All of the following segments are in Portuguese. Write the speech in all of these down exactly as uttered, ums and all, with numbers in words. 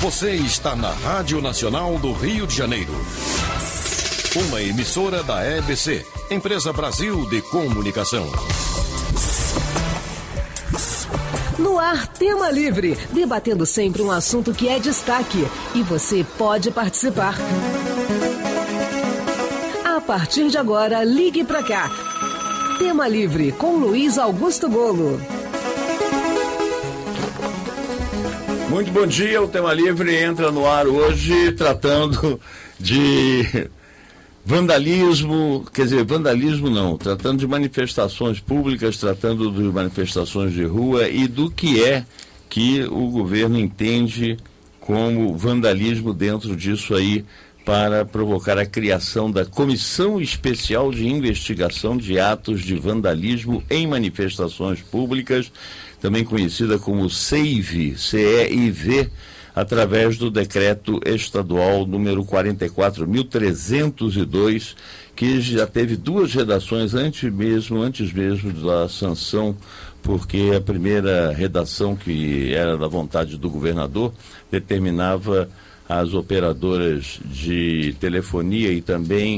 Você está na Rádio Nacional do Rio de Janeiro. Uma emissora da E B C, Empresa Brasil de Comunicação. No ar, Tema Livre, debatendo sempre um assunto que é destaque. E você pode participar. A partir de agora, ligue pra cá. Tema Livre, com Luiz Augusto Golo. Muito bom dia, o Tema Livre entra no ar hoje tratando de vandalismo, quer dizer, vandalismo não, tratando de manifestações públicas, tratando de manifestações de rua e do que é que o governo entende como vandalismo dentro disso aí, para provocar a criação da Comissão Especial de Investigação de Atos de Vandalismo em Manifestações Públicas, também conhecida como CEIV, C E I V, através do decreto estadual número quarenta e quatro mil trezentos e dois, que já teve duas redações antes mesmo, antes mesmo da sanção, porque a primeira redação, que era da vontade do governador, determinava às operadoras de telefonia e também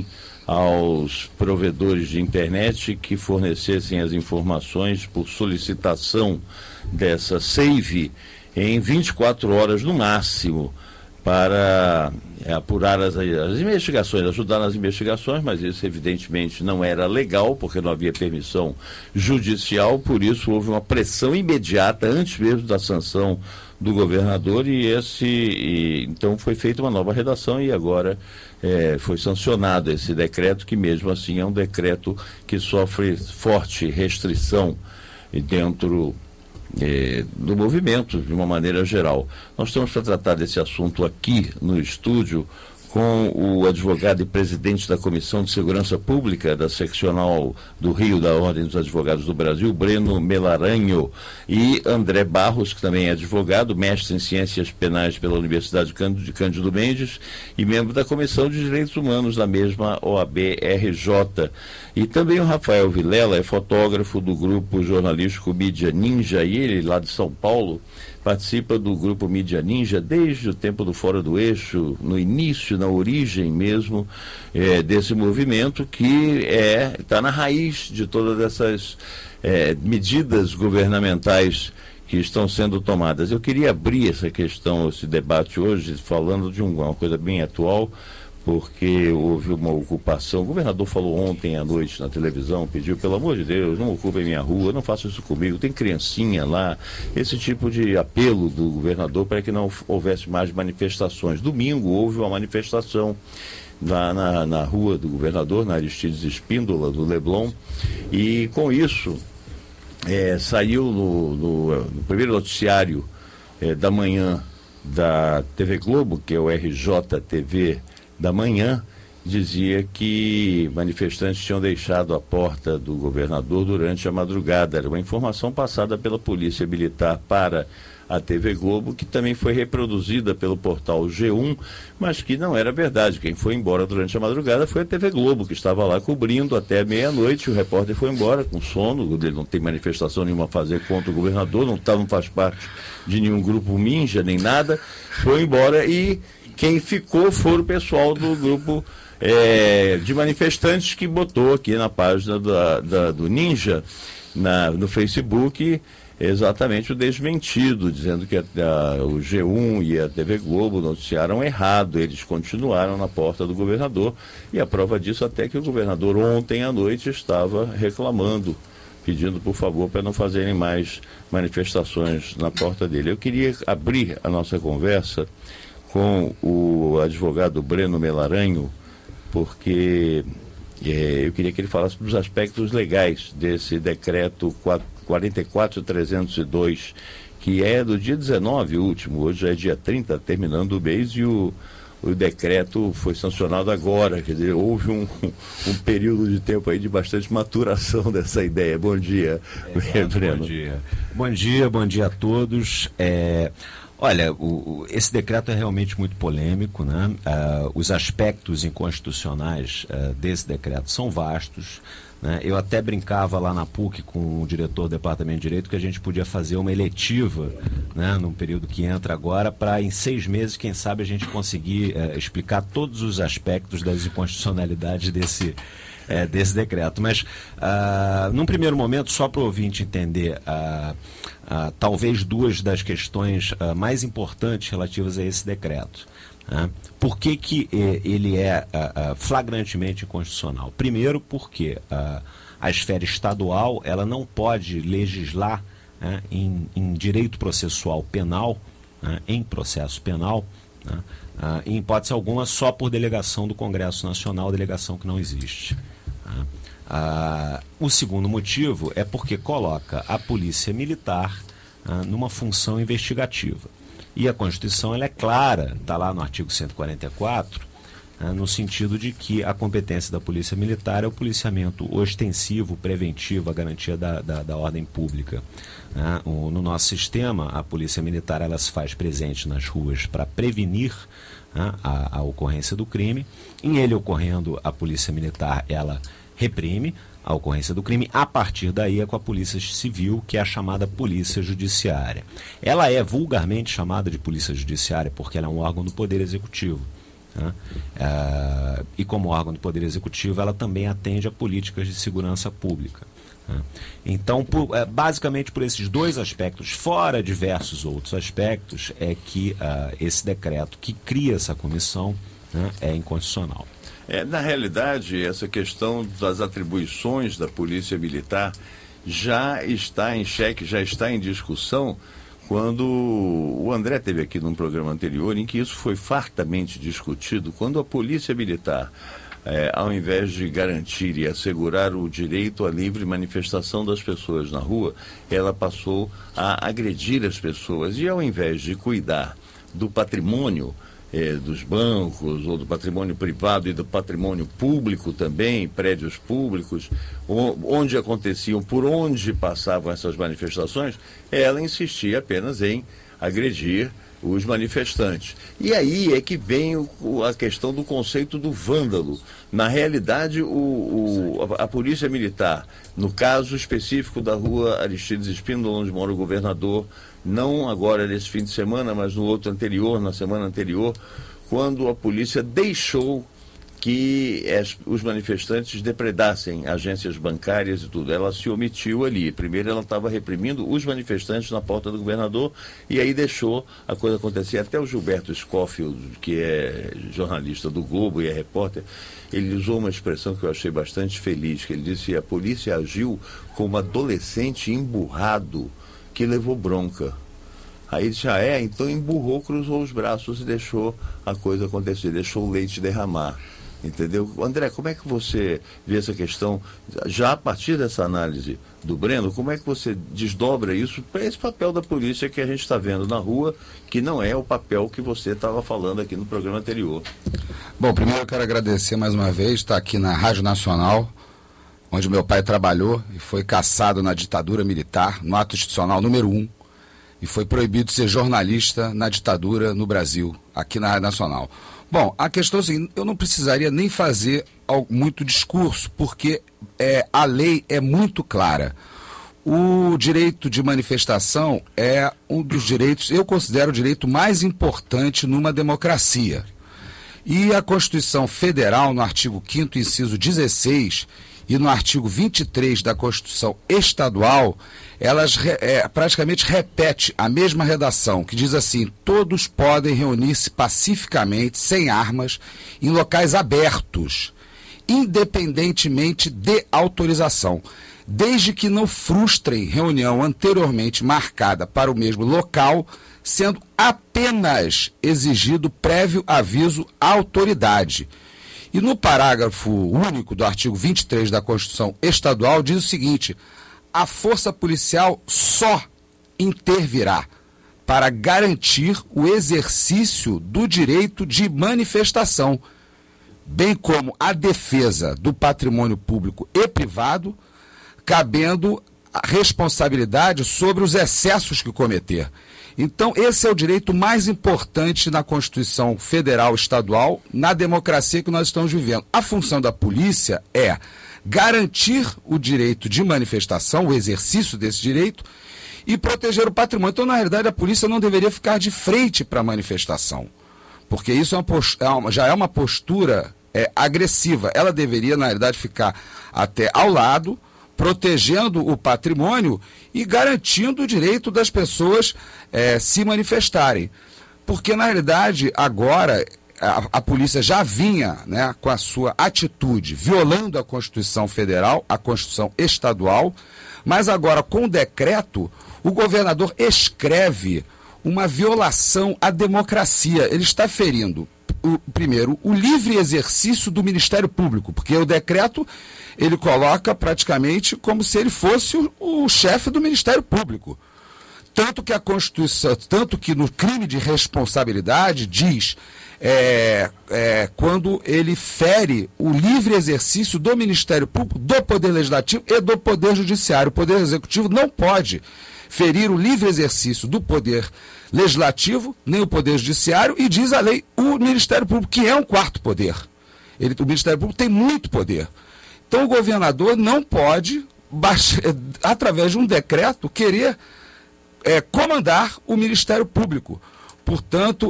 aos provedores de internet que fornecessem as informações por solicitação dessa CEIV em vinte e quatro horas no máximo, para é, apurar as, as investigações, ajudar nas investigações, mas isso evidentemente não era legal, porque não havia permissão judicial, por isso houve uma pressão imediata, antes mesmo da sanção do governador, e esse e, então foi feita uma nova redação e agora é, foi sancionado esse decreto, que mesmo assim é um decreto que sofre forte restrição dentro É, do movimento, de uma maneira geral. Nós estamos para tratar desse assunto aqui no estúdio com o advogado e presidente da Comissão de Segurança Pública da Seccional do Rio da Ordem dos Advogados do Brasil, Breno Melaranho, e André Barros, que também é advogado, mestre em Ciências Penais pela Universidade de Cândido Mendes e membro da Comissão de Direitos Humanos da mesma O A B R J. E também o Rafael Vilela, é fotógrafo do grupo jornalístico Mídia Ninja, e ele, lá de São Paulo, participa do grupo Mídia Ninja desde o tempo do Fora do Eixo, no início, na origem mesmo é, desse movimento, que é está na raiz de todas essas é, medidas governamentais que estão sendo tomadas. Eu queria abrir essa questão, esse debate hoje, falando de uma coisa bem atual, porque houve uma ocupação. O governador falou ontem à noite na televisão, pediu, pelo amor de Deus, não ocupem minha rua, não façam isso comigo, tem criancinha lá, esse tipo de apelo do governador para que não houvesse mais manifestações. Domingo houve uma manifestação lá na, na rua do governador, na Aristides Espíndola, do Leblon, e com isso é, saiu no, no, no primeiro noticiário é, da manhã da T V Globo, que é o R J T V da manhã, dizia que manifestantes tinham deixado a porta do governador durante a madrugada. Era uma informação passada pela Polícia Militar para a T V Globo, que também foi reproduzida pelo portal G um, mas que não era verdade. Quem foi embora durante a madrugada foi a T V Globo, que estava lá cobrindo até meia-noite. O repórter foi embora com sono, ele não tem manifestação nenhuma a fazer contra o governador, não, tá, não faz parte de nenhum grupo ninja, nem nada, foi embora, e quem ficou foi o pessoal do grupo é, de manifestantes, que botou aqui na página da, da, do Ninja, na, no Facebook, exatamente o desmentido, dizendo que a, a, o G um e a T V Globo noticiaram errado. Eles continuaram na porta do governador, e a prova disso até que o governador ontem à noite estava reclamando, pedindo por favor para não fazerem mais manifestações na porta dele. Eu queria abrir a nossa conversa com o advogado Breno Melaranho, porque é, eu queria que ele falasse dos aspectos legais desse decreto quarenta e quatro mil trezentos e dois, que é do dia dezenove último, hoje já é dia trinta, terminando o mês, e o, o decreto foi sancionado agora, quer dizer, houve um, um período de tempo aí de bastante maturação dessa ideia. Bom dia, é, Breno. Bom dia. Bom dia, bom dia a todos. É... Olha, o, esse decreto é realmente muito polêmico, né? Uh, os aspectos inconstitucionais uh, desse decreto são vastos. né? Eu até brincava lá na P U C com o diretor do Departamento de Direito que a gente podia fazer uma eletiva, né, num período que entra agora, para em seis meses, quem sabe, a gente conseguir é, explicar todos os aspectos das inconstitucionalidades desse, é, desse decreto. Mas, ah, num primeiro momento, só para o ouvinte entender, ah, ah, talvez duas das questões ah, mais importantes relativas a esse decreto. Né? Por que que eh, ele é uh, uh, flagrantemente inconstitucional? Primeiro, porque uh, a esfera estadual ela não pode legislar, né, em, em direito processual penal, né, em processo penal, né, uh, em hipótese alguma, só por delegação do Congresso Nacional, delegação que não existe. Né? Uh, o segundo motivo é porque coloca a Polícia Militar uh, numa função investigativa. E a Constituição ela é clara, está lá no artigo cento e quarenta e quatro, né, no sentido de que a competência da Polícia Militar é o policiamento ostensivo, preventivo, a garantia da, da, da ordem pública. Né? O, no nosso sistema, a Polícia Militar ela se faz presente nas ruas para prevenir, né, a, a ocorrência do crime. Em ele ocorrendo, a Polícia Militar ela reprime a ocorrência do crime. A partir daí é com a Polícia Civil, que é a chamada Polícia Judiciária. Ela é vulgarmente chamada de Polícia Judiciária porque ela é um órgão do Poder Executivo. Né? É, e como órgão do Poder Executivo, ela também atende a políticas de segurança pública. Né? Então, por, é, basicamente por esses dois aspectos, fora diversos outros aspectos, é que uh, esse decreto que cria essa comissão, né, é inconstitucional. É, na realidade, essa questão das atribuições da Polícia Militar já está em xeque, já está em discussão, quando o André teve aqui num programa anterior, em que isso foi fartamente discutido, quando a Polícia Militar, é, ao invés de garantir e assegurar o direito à livre manifestação das pessoas na rua, ela passou a agredir as pessoas e, ao invés de cuidar do patrimônio, É, dos bancos, ou do patrimônio privado e do patrimônio público também, prédios públicos, onde aconteciam, por onde passavam essas manifestações, ela insistia apenas em agredir os manifestantes. E aí é que vem o, a questão do conceito do vândalo. Na realidade, o, o, a, a Polícia Militar, no caso específico da rua Aristides Espíndola, onde mora o governador, não agora nesse fim de semana, mas no outro anterior, na semana anterior, quando a polícia deixou que as, os manifestantes depredassem agências bancárias e tudo. Ela se omitiu ali. Primeiro ela estava reprimindo os manifestantes na porta do governador e aí deixou a coisa acontecer. Até o Gilberto Scofield, que é jornalista do Globo e é repórter, ele usou uma expressão que eu achei bastante feliz, que ele disse: a polícia agiu como adolescente emburrado que levou bronca. Aí já é, então emburrou, cruzou os braços e deixou a coisa acontecer, deixou o leite derramar. Entendeu? André, como é que você vê essa questão, já a partir dessa análise do Breno, como é que você desdobra isso para esse papel da polícia que a gente está vendo na rua, que não é o papel que você estava falando aqui no programa anterior? Bom, primeiro eu quero agradecer mais uma vez, estar aqui na Rádio Nacional, onde meu pai trabalhou e foi caçado na ditadura militar, no ato institucional número um, e foi proibido ser jornalista na ditadura no Brasil, aqui na Rádio Nacional. Bom, a questão é a seguinte: eu não precisaria nem fazer muito discurso, porque é, a lei é muito clara. O direito de manifestação é um dos direitos, eu considero o direito mais importante numa democracia. E a Constituição Federal, no artigo quinto, inciso dezesseis, e no artigo vinte e três da Constituição Estadual, elas é, praticamente repete a mesma redação, que diz assim: todos podem reunir-se pacificamente, sem armas, em locais abertos, independentemente de autorização, desde que não frustrem reunião anteriormente marcada para o mesmo local, sendo apenas exigido prévio aviso à autoridade. E no parágrafo único do artigo vinte e três da Constituição Estadual diz o seguinte: a força policial só intervirá para garantir o exercício do direito de manifestação, bem como a defesa do patrimônio público e privado, cabendo a responsabilidade sobre os excessos que cometer. Então, esse é o direito mais importante na Constituição Federal Estadual, na democracia que nós estamos vivendo. A função da polícia é garantir o direito de manifestação, o exercício desse direito, e proteger o patrimônio. Então, na realidade, a polícia não deveria ficar de frente para a manifestação, porque isso é uma post- é uma, já é uma postura é, agressiva. Ela deveria, na realidade, ficar até ao lado, protegendo o patrimônio e garantindo o direito das pessoas é, se manifestarem. Porque, na realidade, agora, a, a polícia já vinha, né, com a sua atitude, violando a Constituição Federal, a Constituição Estadual, mas agora, com o decreto, o governador escreve uma violação à democracia. Ele está ferindo, o, primeiro, o livre exercício do Ministério Público, porque o decreto ele coloca praticamente como se ele fosse o, o chefe do Ministério Público. Tanto que a Constituição, tanto que no crime de responsabilidade diz é, é, quando ele fere o livre exercício do Ministério Público, do Poder Legislativo e do Poder Judiciário. O Poder Executivo não pode ferir o livre exercício do Poder Legislativo, nem o Poder Judiciário, e diz a lei o Ministério Público, que é um quarto poder. Ele, o Ministério Público tem muito poder. Então o governador não pode, baixar, através de um decreto, querer é, comandar o Ministério Público. Portanto,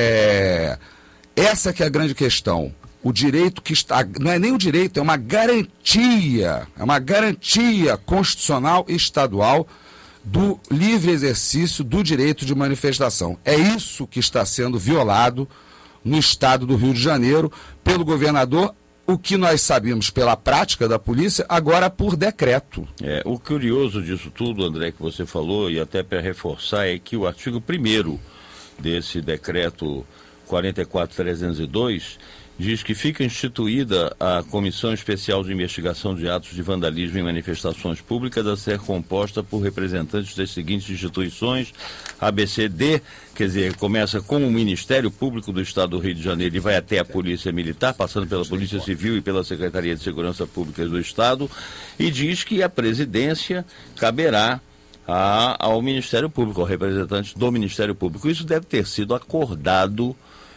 é, essa que é a grande questão. O direito que está, não é nem o direito, é uma garantia, é uma garantia constitucional e estadual do livre exercício do direito de manifestação. É isso que está sendo violado no estado do Rio de Janeiro pelo governador, o que nós sabíamos pela prática da polícia, agora por decreto. É, o curioso disso tudo, André, que você falou, e até para reforçar, é que o artigo primeiro desse decreto quarenta e quatro mil trezentos e dois diz que fica instituída a Comissão Especial de Investigação de Atos de Vandalismo em Manifestações Públicas a ser composta por representantes das seguintes instituições, A B C D, quer dizer, começa com o Ministério Público do Estado do Rio de Janeiro e vai até a Polícia Militar, passando pela Polícia Civil e pela Secretaria de Segurança Pública do Estado, e diz que a presidência caberá a, ao Ministério Público, ao representante do Ministério Público. Isso deve ter sido acordado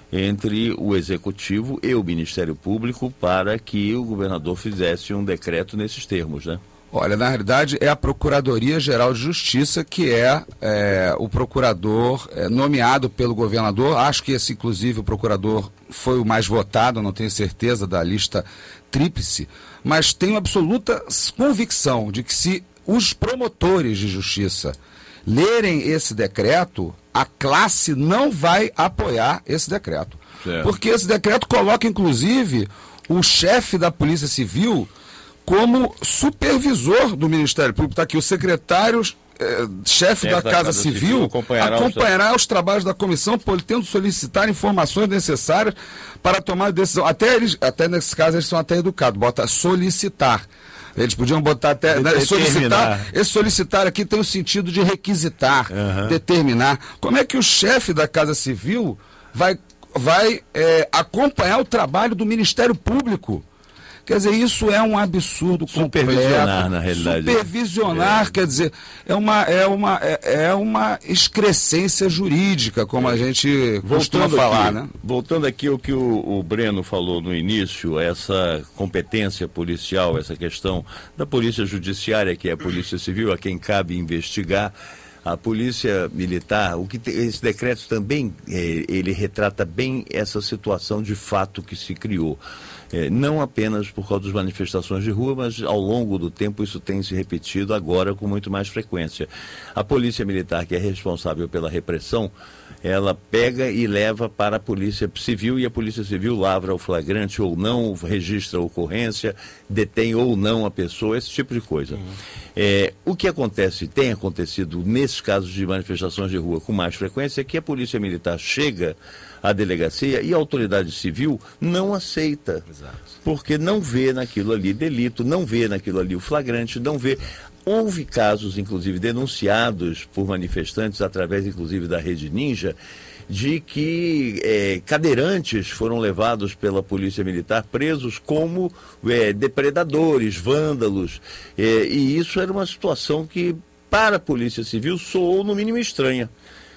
entre o Executivo e o Ministério Público para que o governador fizesse um decreto nesses termos, né? Olha, na realidade é a Procuradoria-Geral de Justiça que é, é o procurador é, nomeado pelo governador. Acho que esse, inclusive, o procurador foi o mais votado, não tenho certeza da lista tríplice, mas tenho absoluta convicção de que se os promotores de justiça lerem esse decreto, a classe não vai apoiar esse decreto. Certo. Porque esse decreto coloca, inclusive, o chefe da Polícia Civil como supervisor do Ministério Público. Está aqui o secretário, eh, chefe da, da Casa, Casa Civil, Civil acompanhará, acompanhará os... os trabalhos da comissão, podendo solicitar informações necessárias para tomar decisão. Até, eles, até nesse caso eles são até educados, bota solicitar. Eles podiam botar até, né, solicitar. Esse solicitar aqui tem o sentido de requisitar, uhum. determinar. Como é que o chefe da Casa Civil vai, vai é, acompanhar o trabalho do Ministério Público? Quer dizer, isso é um absurdo completo. Supervisionar, na realidade. Supervisionar, é. quer dizer, é uma, é, uma, é, é uma excrescência jurídica, como é. a gente costuma voltando falar, aqui, né? Voltando aqui ao que o, o Breno falou no início, essa competência policial, essa questão da Polícia Judiciária, que é a Polícia Civil, a quem cabe investigar. A Polícia Militar, o que te, esse decreto também, é, ele retrata bem essa situação de fato que se criou. É, não apenas por causa das manifestações de rua, mas ao longo do tempo isso tem se repetido agora com muito mais frequência. A Polícia Militar, que é responsável pela repressão, ela pega e leva para a Polícia Civil e a Polícia Civil lavra o flagrante ou não, registra a ocorrência, detém ou não a pessoa, esse tipo de coisa. Uhum. É, o que acontece, tem acontecido nesses casos de manifestações de rua com mais frequência, é que a Polícia Militar chega à delegacia e a autoridade civil não aceita. Exato. Porque não vê naquilo ali delito, não vê naquilo ali o flagrante, não vê... Houve casos, inclusive, denunciados por manifestantes, através, inclusive, da Rede Ninja, de que é, cadeirantes foram levados pela Polícia Militar presos como é, depredadores, vândalos. É, e isso era uma situação que, para a Polícia Civil, soou, no mínimo, estranha.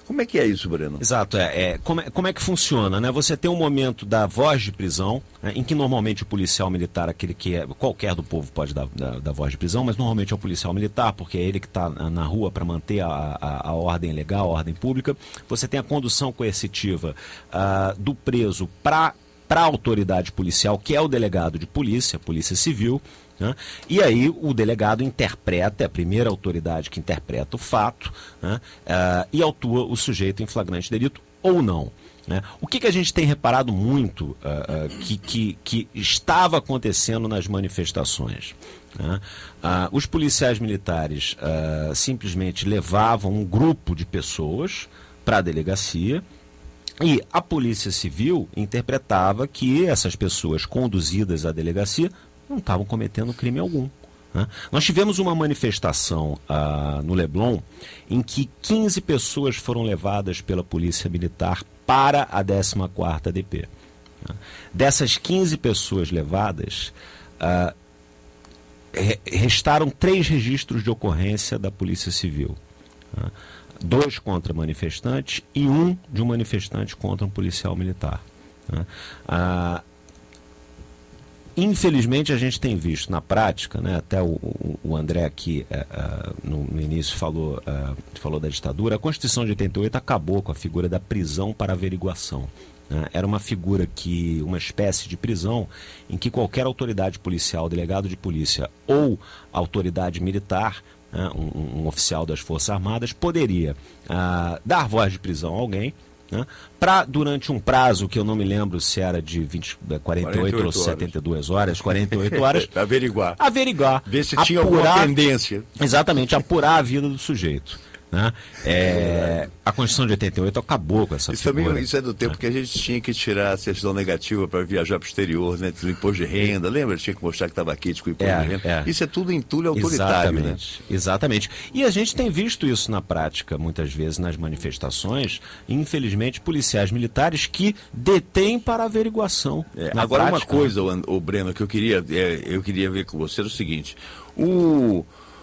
Como é que é isso, Breno? Exato, é, é, como, é como é que funciona, né? Você tem um momento da voz de prisão, né, em que normalmente o policial militar, aquele que é, qualquer do povo pode dar, dar, dar voz de prisão, mas normalmente é o policial militar, porque é ele que está na rua para manter a, a, a ordem legal, a ordem pública. Você tem a condução coercitiva uh, do preso para a autoridade policial, que é o delegado de polícia, polícia civil, né? E aí o delegado interpreta, é a primeira autoridade que interpreta o fato, né? uh, e autua o sujeito em flagrante delito ou não. Né? O que, que a gente tem reparado muito uh, uh, que, que, que estava acontecendo nas manifestações? Né? Uh, os policiais militares uh, simplesmente levavam um grupo de pessoas para a delegacia, e a Polícia Civil interpretava que essas pessoas conduzidas à delegacia não estavam cometendo crime algum. Né? Nós tivemos uma manifestação uh, no Leblon em que quinze pessoas foram levadas pela Polícia Militar para a décima quarta D P. Né? Dessas quinze pessoas levadas, uh, re restaram três registros de ocorrência da Polícia Civil. Né? Dois contra manifestantes e um de um manifestante contra um policial militar. Né? Uh, Infelizmente, a gente tem visto na prática, né, até o, o André aqui uh, uh, no, no início falou, uh, falou da ditadura, a Constituição de oitenta e oito acabou com a figura da prisão para averiguação. Né? Era uma figura que, uma espécie de prisão em que qualquer autoridade policial, delegado de polícia ou autoridade militar, né, um, um oficial das Forças Armadas, poderia uh, dar voz de prisão a alguém, né, para, durante um prazo que eu não me lembro se era de vinte, quarenta e oito ou setenta e duas horas, quarenta e oito horas, averiguar. Averiguar. Ver se apurar, tinha alguma tendência. Exatamente, apurar a vida do sujeito. Né? É, a Constituição de oitenta e oito acabou com essa isso figura. Também, isso é do tempo né? que a gente tinha que tirar a certidão negativa para viajar para o exterior, né? O imposto de renda, lembra? Tinha que mostrar que estava aqui com o imposto é, de renda. É. Isso é tudo entulho autoritário. Exatamente, né? Exatamente. E a gente tem visto isso na prática, muitas vezes, nas manifestações, infelizmente, policiais militares que detêm para averiguação. É, na agora, prática, uma coisa, o, o Breno, que eu queria, é, eu queria ver com você era o seguinte: o.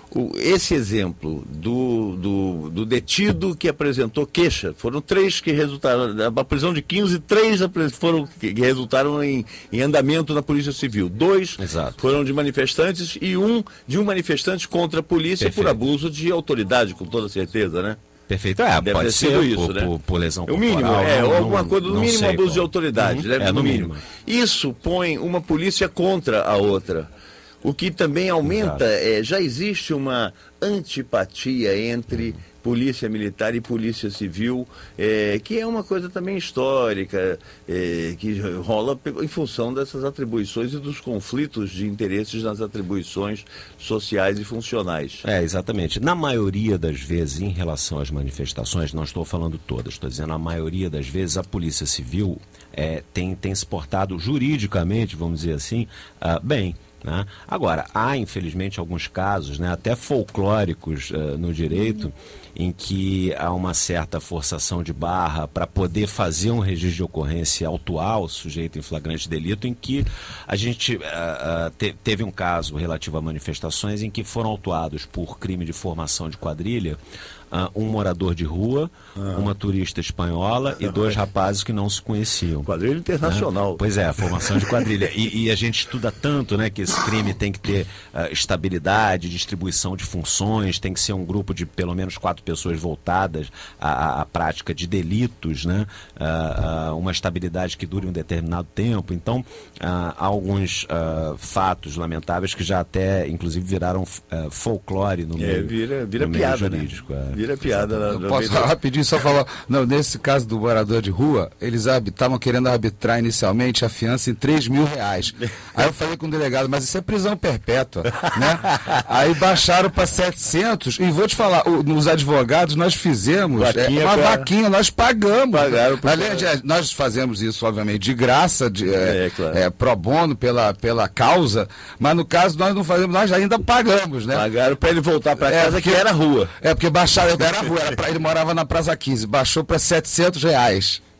Esse exemplo do, do, do detido que apresentou queixa, foram três que resultaram, a prisão de quinze, três foram que resultaram em, em andamento na Polícia Civil. Dois Exato. foram de manifestantes e um de um manifestante contra a polícia. Perfeito. Por abuso de autoridade, com toda certeza, né? Perfeito, é, deve pode ter ser sido isso, por, né? por, por lesão o mínimo, corporal, é, não, ou alguma não, coisa, no mínimo abuso qual. de autoridade, uhum. deve, é, no, no mínimo. mínimo. Isso põe uma polícia contra a outra. O que também aumenta, é, já existe uma antipatia entre polícia militar e polícia civil, é, que é uma coisa também histórica, é, que rola em função dessas atribuições e dos conflitos de interesses nas atribuições sociais e funcionais. É, exatamente. Na maioria das vezes, em relação às manifestações, não estou falando todas, estou dizendo a maioria das vezes, a polícia civil é, tem, tem se portado juridicamente, vamos dizer assim, uh, bem. Né? Agora, há infelizmente alguns casos, né, até folclóricos uh, no direito, em que há uma certa forçação de barra para poder fazer um registro de ocorrência autuar o sujeito em flagrante delito, em que a gente uh, uh, te, teve um caso relativo a manifestações em que foram autuados por crime de formação de quadrilha Uh, um morador de rua, ah. uma turista espanhola e dois rapazes que não se conheciam. Quadrilha internacional. Né? Pois é, a formação de quadrilha. E, e a gente estuda tanto, né, que esse crime tem que ter uh, estabilidade, distribuição de funções, tem que ser um grupo de pelo menos quatro pessoas voltadas à, à prática de delitos, né? Uh, uh, uma estabilidade que dure um determinado tempo. Então, uh, há alguns uh, fatos lamentáveis que já até, inclusive, viraram uh, folclore no meio, é, vira, vira no piada, meio jurídico. Né? Vira piada. Eu na, posso falar rapidinho só falar, não, nesse caso do morador de rua, eles estavam querendo arbitrar inicialmente a fiança em três mil reais. Aí eu falei com o delegado, mas isso é prisão perpétua, né? Aí baixaram para setecentos e vou te falar, o, nos advogados nós fizemos vaquinha, é, uma pra... vaquinha, nós pagamos. Pagaram pro... Além de, nós fazemos isso, obviamente, de graça, de, é, é, claro. é, pro bono pela, pela causa, mas no caso nós não fazemos, nós ainda pagamos, né? Pagaram para ele voltar para é, casa, porque, que era rua. É, porque baixaram, era rua, era pra, ele morava na Praça quinze, baixou para setecentos reais.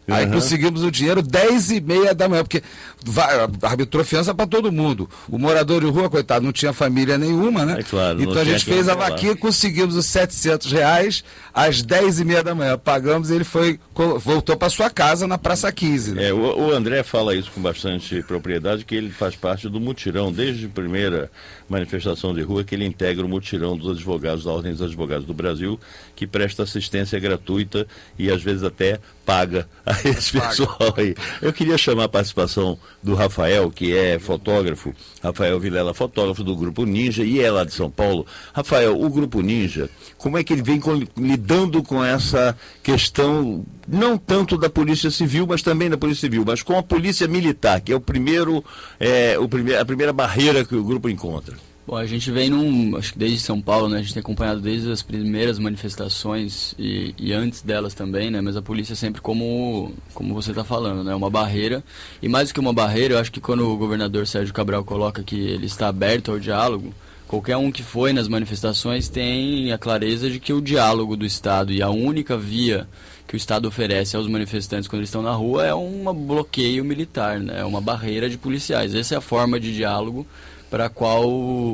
Aí Uhum. conseguimos o dinheiro dez e meia da manhã, porque vai, arbitrou fiança para todo mundo. O morador de rua, coitado, não tinha família nenhuma, né? É claro, não então a tinha gente quem fez a falar. vaquinha, conseguimos os setecentos reais às dez e meia da manhã. Pagamos e ele foi, voltou para sua casa na Praça quinze. Né? É, o, o André fala isso com bastante propriedade, que ele faz parte do mutirão, desde a primeira manifestação de rua, que ele integra o mutirão dos advogados, da Ordem dos Advogados do Brasil, que presta assistência gratuita e às vezes até paga a esse pessoal aí. Eu queria chamar a participação do Rafael, que é fotógrafo, Rafael Vilela, fotógrafo do Grupo Ninja, e é lá de São Paulo. Rafael, o Grupo Ninja, como é que ele vem com, lidando com essa questão, não tanto da Polícia Civil, mas também da Polícia Civil, mas com a Polícia Militar, que é o primeiro, é, o prime- a primeira barreira que o grupo encontra? Bom, a gente vem num, acho que desde São Paulo, né, a gente tem acompanhado desde as primeiras manifestações e, e antes delas também, né, mas a polícia sempre como, como você está falando, né, uma barreira, e mais do que uma barreira, eu acho que quando o governador Sérgio Cabral coloca que ele está aberto ao diálogo, qualquer um que foi nas manifestações tem a clareza de que o diálogo do Estado e a única via que o Estado oferece aos manifestantes quando eles estão na rua é um bloqueio militar, né, é uma barreira de policiais, essa é a forma de diálogo para a qual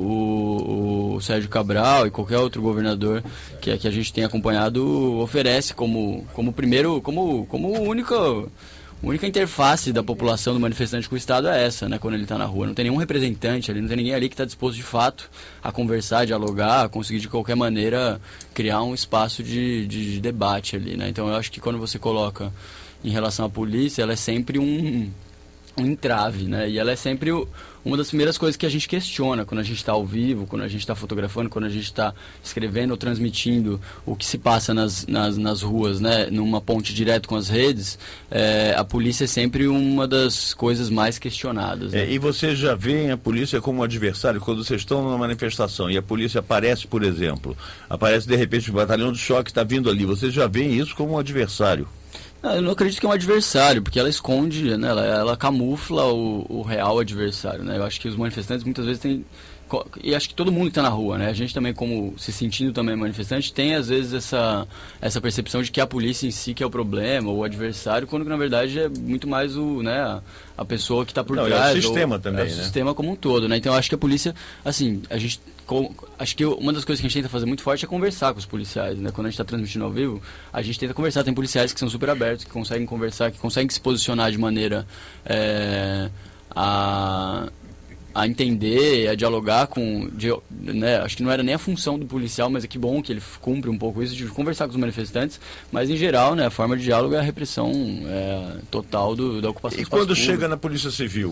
o, o, o Sérgio Cabral e qualquer outro governador que, que a gente tem acompanhado oferece como, como primeiro, como, como única, única interface da população do manifestante com o Estado é essa, né, quando ele está na rua. Não tem nenhum representante ali, não tem ninguém ali que está disposto de fato a conversar, a dialogar, a conseguir de qualquer maneira criar um espaço de, de, de debate ali, né? Então eu acho que quando você coloca em relação à polícia, ela é sempre um... um entrave, né? E ela é sempre o, uma das primeiras coisas que a gente questiona quando a gente está ao vivo, quando a gente está fotografando, quando a gente está escrevendo ou transmitindo o que se passa nas, nas, nas ruas, né? Numa ponte direto com as redes, é, a polícia é sempre uma das coisas mais questionadas. Né? É, e vocês já veem a polícia como um adversário quando vocês estão numa manifestação e a polícia aparece, por exemplo, aparece de repente o batalhão de choque está vindo ali, vocês já veem isso como um adversário? Não, eu não acredito que é um adversário, porque ela esconde, né, ela, ela camufla o, o real adversário, né? Eu acho que os manifestantes muitas vezes têm... E acho que todo mundo que está na rua, né? A gente também, como se sentindo também manifestante, tem às vezes essa, essa percepção de que a polícia em si que é o problema, ou o adversário, quando na verdade é muito mais o, né, a, a pessoa que está por não, trás. É o sistema ou, também, é o né? sistema como um todo, né? Então eu acho que a polícia, assim, a gente... Com, acho que uma das coisas que a gente tenta fazer muito forte é conversar com os policiais, né? Quando a gente está transmitindo ao vivo, a gente tenta conversar. Tem policiais que são super abertos, que conseguem conversar, que conseguem se posicionar de maneira é, a, a entender, a dialogar com... De, né? Acho que não era nem a função do policial, mas é que bom que ele cumpre um pouco isso, de conversar com os manifestantes. Mas, em geral, né, a forma de diálogo é a repressão é, total do, da ocupação do E espaço quando público. chega na Polícia Civil,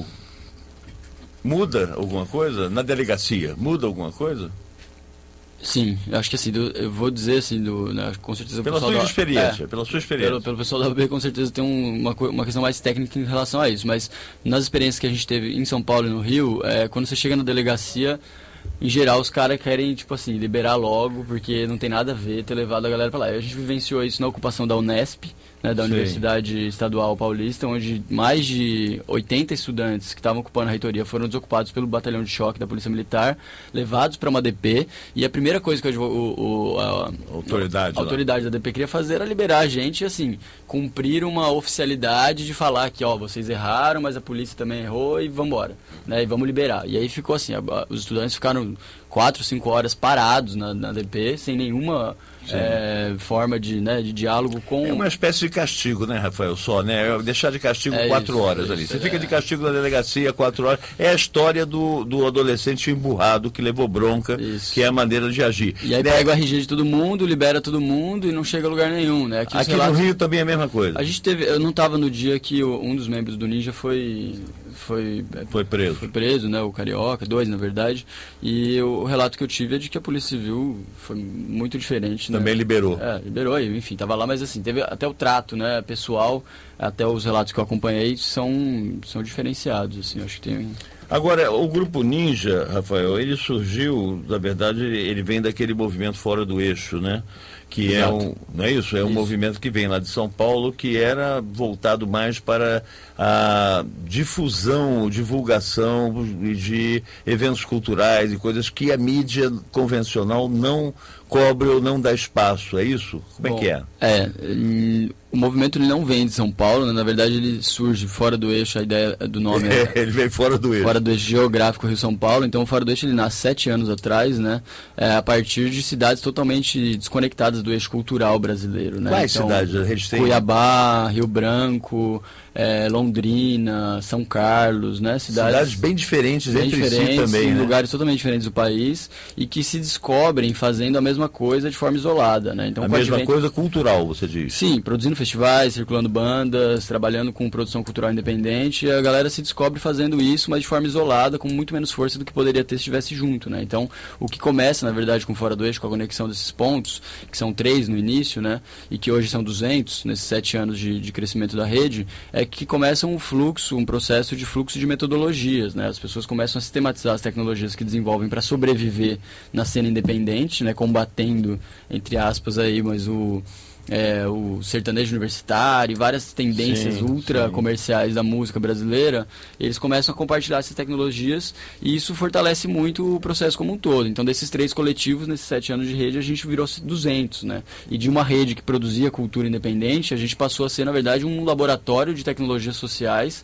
muda alguma coisa? Na delegacia, muda alguma coisa? Sim, eu acho que assim, do, eu vou dizer assim, do, né, com certeza... o Pela pessoal sua da- experiência, é, pela sua experiência. Pelo, pelo pessoal da U B, com certeza tem um, uma, co- uma questão mais técnica em relação a isso, mas nas experiências que a gente teve em São Paulo e no Rio, é, quando você chega na delegacia, em geral os caras querem, tipo assim, liberar logo, porque não tem nada a ver ter levado a galera pra lá. E a gente vivenciou isso na ocupação da Unesp, né, da Sim. Universidade Estadual Paulista, onde mais de oitenta estudantes que estavam ocupando a reitoria foram desocupados pelo batalhão de choque da Polícia Militar, levados para uma D P, e a primeira coisa que o, o, o, a, Autoridade a lá. autoridade da D P queria fazer era liberar a gente e, assim, cumprir uma oficialidade de falar que, ó, vocês erraram, mas a polícia também errou e vamos embora, né, e vamos liberar. E aí ficou assim, a, a, os estudantes ficaram quatro, cinco horas parados na, na D P, sem nenhuma é, forma de, né, de diálogo com... É uma espécie de castigo, né, Rafael? Só, né? Deixar de castigo É quatro isso, horas é ali. isso, Você é. fica de castigo na delegacia quatro horas. É a história do, do adolescente emburrado que levou bronca, Isso. que é a maneira de agir. E aí Né? pega o R G de todo mundo, libera todo mundo e não chega a lugar nenhum, né? Aqui, os Aqui relatos- no Rio também é a mesma coisa. A gente teve... Eu não estava no dia que o- um dos membros do Ninja foi... Foi, Foi preso. foi preso, né? O Carioca, dois na verdade. E o relato que eu tive é de que a Polícia Civil foi muito diferente. Também né? liberou. É, liberou, e, enfim, tava lá, mas assim, teve até o trato, né, pessoal, até os relatos que eu acompanhei são, são diferenciados, assim, eu acho que tem... Agora, o Grupo Ninja, Rafael, ele surgiu, na verdade, ele vem daquele movimento fora do eixo, né? Que é Exato. um, não é isso? É um Isso. movimento que vem lá de São Paulo, que era voltado mais para a difusão, divulgação de eventos culturais e coisas que a mídia convencional não cobre ou não dá espaço, é isso? Como Bom, é que é? É, hum, O movimento ele não vem de São Paulo, né? Na verdade ele surge fora do eixo, a ideia do nome é, é ele vem fora do eixo. Fora do eixo geográfico Rio-São Paulo, então o Fora do Eixo ele nasce sete anos atrás, né? É, a partir de cidades totalmente desconectadas do eixo cultural brasileiro, né? Quais então, cidades? A gente tem... Cuiabá, Rio Branco, é, Londrina, São Carlos, né? Cidades, cidades bem diferentes bem entre diferentes, si também, em né? lugares totalmente diferentes do país e que se descobrem fazendo a mesma coisa de forma isolada, né? Então, a mesma advento... coisa cultural, você diz? Sim, produzindo festivais, circulando bandas, trabalhando com produção cultural independente, e a galera se descobre fazendo isso, mas de forma isolada, com muito menos força do que poderia ter se estivesse junto, né? Então, o que começa, na verdade, com Fora do Eixo, com a conexão desses pontos, que são três no início, né? E que hoje são duzentos, nesses sete anos de, de crescimento da rede, é que começa um fluxo, um processo de fluxo de metodologias, né? As pessoas começam a sistematizar as tecnologias que desenvolvem para sobreviver na cena independente, né? Combatendo, entre aspas, aí, mas o... É, o sertanejo universitário, várias tendências sim, ultra sim. comerciais da música brasileira, eles começam a compartilhar essas tecnologias e isso fortalece muito o processo como um todo. Então, desses três coletivos, nesses sete anos de rede, a gente virou duzentos, né? E de uma rede que produzia cultura independente, a gente passou a ser, na verdade, um laboratório de tecnologias sociais,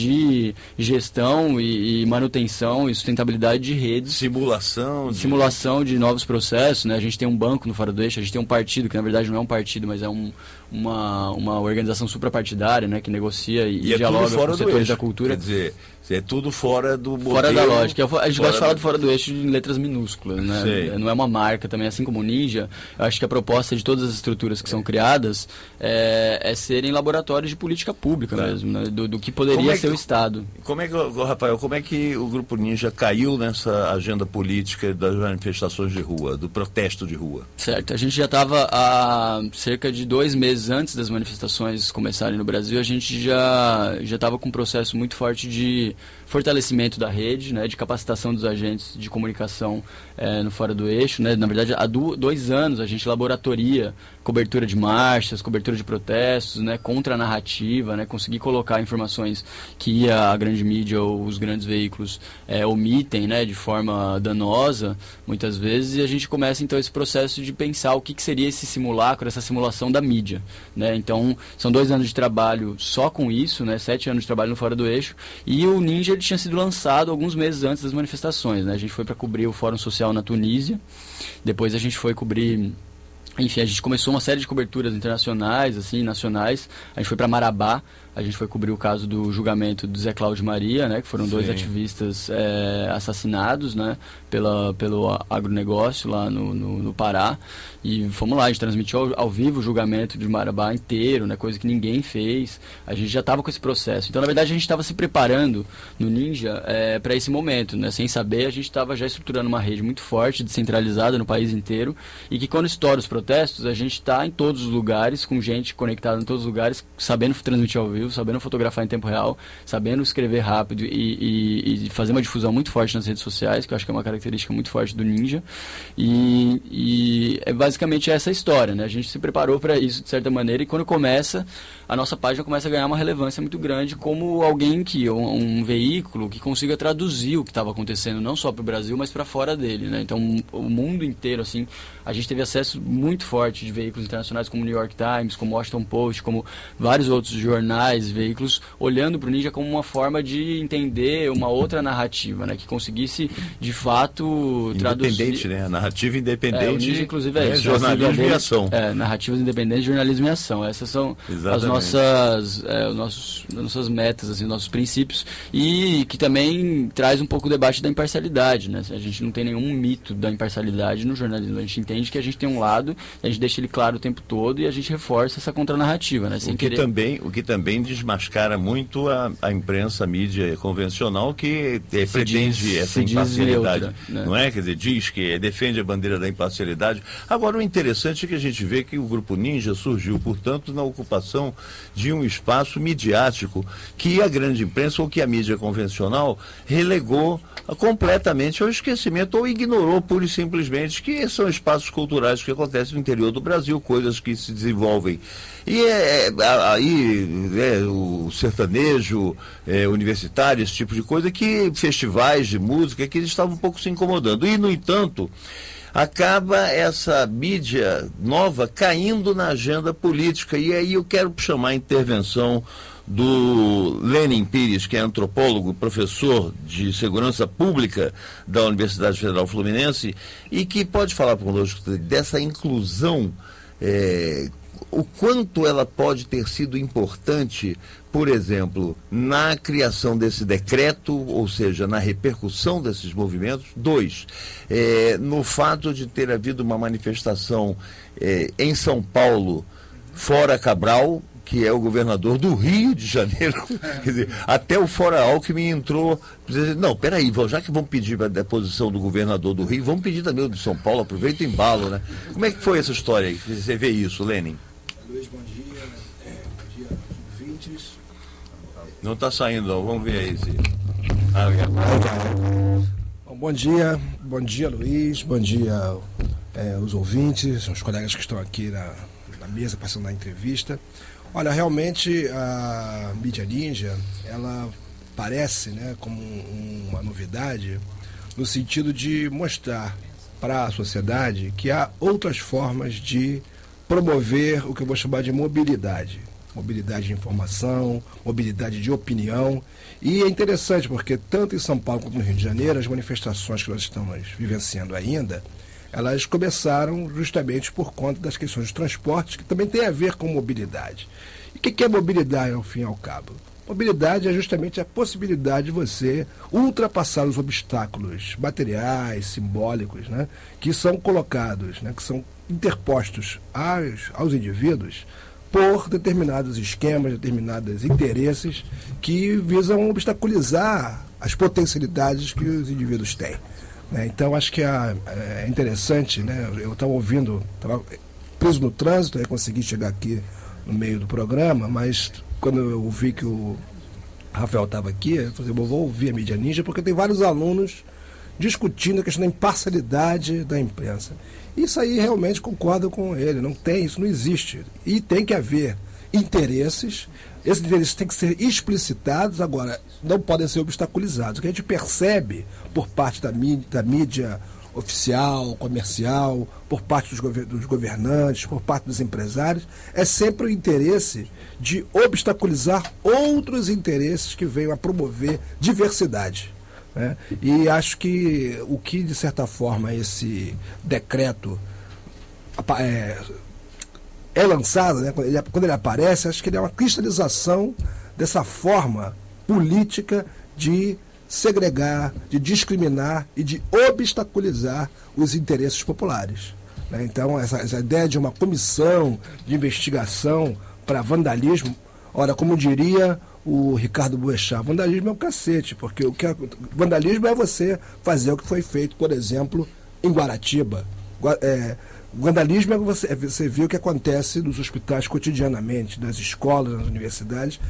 de gestão e, e manutenção e sustentabilidade de redes. Simulação. De... Simulação de novos processos, né? A gente tem um banco no Fora do Eixo, a gente tem um partido, que na verdade não é um partido, mas é um, uma, uma organização suprapartidária, né, que negocia e, e é dialoga com os setores da cultura. Quer dizer, é tudo fora do modelo... Fora da lógica. A gente gosta de falar do... do Fora do Eixo em letras minúsculas, né? Sei. Não é uma marca também, assim como o Ninja. Eu acho que a proposta de todas as estruturas que são criadas é, é serem laboratórios de política pública tá. mesmo, né? do, do que poderia é que, ser o Estado. Como é que, Rafael, como é que o Grupo Ninja caiu nessa agenda política das manifestações de rua, do protesto de rua? Certo. A gente já estava há cerca de dois meses antes das manifestações começarem no Brasil, a gente já já estava com um processo muito forte de fortalecimento da rede, né, de capacitação dos agentes de comunicação é, no Fora do Eixo, né. Na verdade, há do, dois anos a gente laboratoria cobertura de marchas, cobertura de protestos, né, contra a narrativa, né, conseguir colocar informações que a grande mídia ou os grandes veículos é, omitem, né, de forma danosa, muitas vezes, e a gente começa então esse processo de pensar o que, que seria esse simulacro, essa simulação da mídia, né. Então, são dois anos de trabalho só com isso, né, sete anos de trabalho no Fora do Eixo, e o Ninja ele tinha sido lançado alguns meses antes das manifestações, né. A gente foi para cobrir o Fórum Social na Tunísia, depois a gente foi cobrir... Enfim, a gente começou uma série de coberturas internacionais, assim, nacionais. A gente foi para Marabá, a gente foi cobrir o caso do julgamento do Zé Cláudio Maria, né, que foram Sim. dois ativistas é, assassinados, né, pela, pelo agronegócio lá no, no, no Pará. E fomos lá, a gente transmitiu ao, ao vivo o julgamento de Marabá inteiro, né, coisa que ninguém fez. A gente já estava com esse processo. Então, na verdade, a gente estava se preparando no Ninja é, para esse momento, né, sem saber, a gente estava já estruturando uma rede muito forte, descentralizada no país inteiro, e que quando estoura os protestos, a gente está em todos os lugares, com gente conectada em todos os lugares, sabendo transmitir ao vivo, sabendo fotografar em tempo real, sabendo escrever rápido e, e, e fazer uma difusão muito forte nas redes sociais, que eu acho que é uma característica muito forte do Ninja. E, e é basicamente essa história, né? A gente se preparou para isso de certa maneira, e quando começa, a nossa página começa a ganhar uma relevância muito grande como alguém que, um, um veículo que consiga traduzir o que estava acontecendo, não só para o Brasil, mas para fora dele, né? Então, o mundo inteiro, assim, a gente teve acesso muito forte de veículos internacionais como o New York Times, como o Washington Post, como vários outros jornais, veículos, olhando para o Ninja como uma forma de entender uma outra narrativa, né? Que conseguisse, de fato, traduzir... Independente, né? A narrativa independente. É, o Ninja, inclusive, é, é isso. Jornalismo em ação. É, narrativas independentes, jornalismo em ação. Essas são Exatamente. as nossas, é, os nossos, as nossas metas, assim, nossos princípios, e que também traz um pouco o debate da imparcialidade, né? A gente não tem nenhum mito da imparcialidade no jornalismo. A gente entende que a gente tem um lado, a gente deixa ele claro o tempo todo e a gente reforça essa contranarrativa, né? Sem o, que querer... também, o que também desmascara muito a, a imprensa, a mídia convencional, que é, pretende diz, essa imparcialidade. Neutra, né? Não é? Quer dizer, diz que defende a bandeira da imparcialidade. Agora, o interessante é que a gente vê que o Grupo Ninja surgiu, portanto, na ocupação de um espaço midiático que a grande imprensa ou que a mídia convencional relegou completamente ao esquecimento ou ignorou pura e simplesmente, que são espaços culturais que acontecem no interior do Brasil, coisas que se desenvolvem. E é, é, aí é, o sertanejo é, universitário, esse tipo de coisa, que festivais de música que eles estavam um pouco se incomodando. E, no entanto, acaba essa mídia nova caindo na agenda política. E aí eu quero chamar a intervenção do Lênin Pires, que é antropólogo, professor de segurança pública da Universidade Federal Fluminense, e que pode falar conosco dessa inclusão, é, o quanto ela pode ter sido importante, por exemplo, na criação desse decreto, ou seja, na repercussão desses movimentos. Dois, é, no fato de ter havido uma manifestação é, em São Paulo, fora Cabral, que é o governador do Rio de Janeiro. Quer dizer, até o Fora Alckmin entrou, não, peraí, já que vão pedir a deposição do governador do Rio, vamos pedir também o de São Paulo, aproveita o embalo, né? Como é que foi essa história aí? Você vê isso, Lênin? Luiz, bom dia. É, bom dia aos ouvintes. Não está saindo, não. Vamos ver aí. Se... Ah, bom, bom dia, bom dia, Luiz, bom dia é, os ouvintes, os colegas que estão aqui na, na mesa, passando na entrevista. Olha, realmente a mídia ninja, ela parece, né, como um, uma novidade, no sentido de mostrar para a sociedade que há outras formas de promover o que eu vou chamar de mobilidade. Mobilidade de informação, mobilidade de opinião. E é interessante porque tanto em São Paulo quanto no Rio de Janeiro, as manifestações que nós estamos vivenciando ainda, elas começaram justamente por conta das questões de transportes, que também tem a ver com mobilidade. E o que é mobilidade, ao fim e ao cabo? Mobilidade é justamente a possibilidade de você ultrapassar os obstáculos materiais, simbólicos, né, que são colocados, né, que são interpostos aos, aos indivíduos por determinados esquemas, determinados interesses que visam obstaculizar as potencialidades que os indivíduos têm. Né? Então, acho que é, é interessante, né? Eu estava ouvindo, estava preso no trânsito, aí consegui chegar aqui no meio do programa, mas quando eu vi que o Rafael estava aqui, eu falei, eu vou ouvir a mídia ninja, porque tem vários alunos discutindo a questão da imparcialidade da imprensa. Isso aí realmente concordo com ele, não tem, isso não existe. E tem que haver interesses, esses interesses têm que ser explicitados, agora, não podem ser obstaculizados. O que a gente percebe por parte da mídia, da mídia oficial, comercial, por parte dos, gover- dos governantes, por parte dos empresários, é sempre o interesse de obstaculizar outros interesses que venham a promover diversidade. Né? E acho que o que, de certa forma, esse decreto é, é lançado, né? quando, ele, quando ele aparece, acho que ele é uma cristalização dessa forma política de segregar, de discriminar e de obstaculizar os interesses populares. Né? Então, essa, essa ideia de uma comissão de investigação para vandalismo, ora, como diria o Ricardo Boechat, vandalismo é um cacete, porque o que é, vandalismo é você fazer o que foi feito, por exemplo, em Guaratiba. É, vandalismo é você, é você ver o que acontece nos hospitais cotidianamente, nas escolas, nas universidades.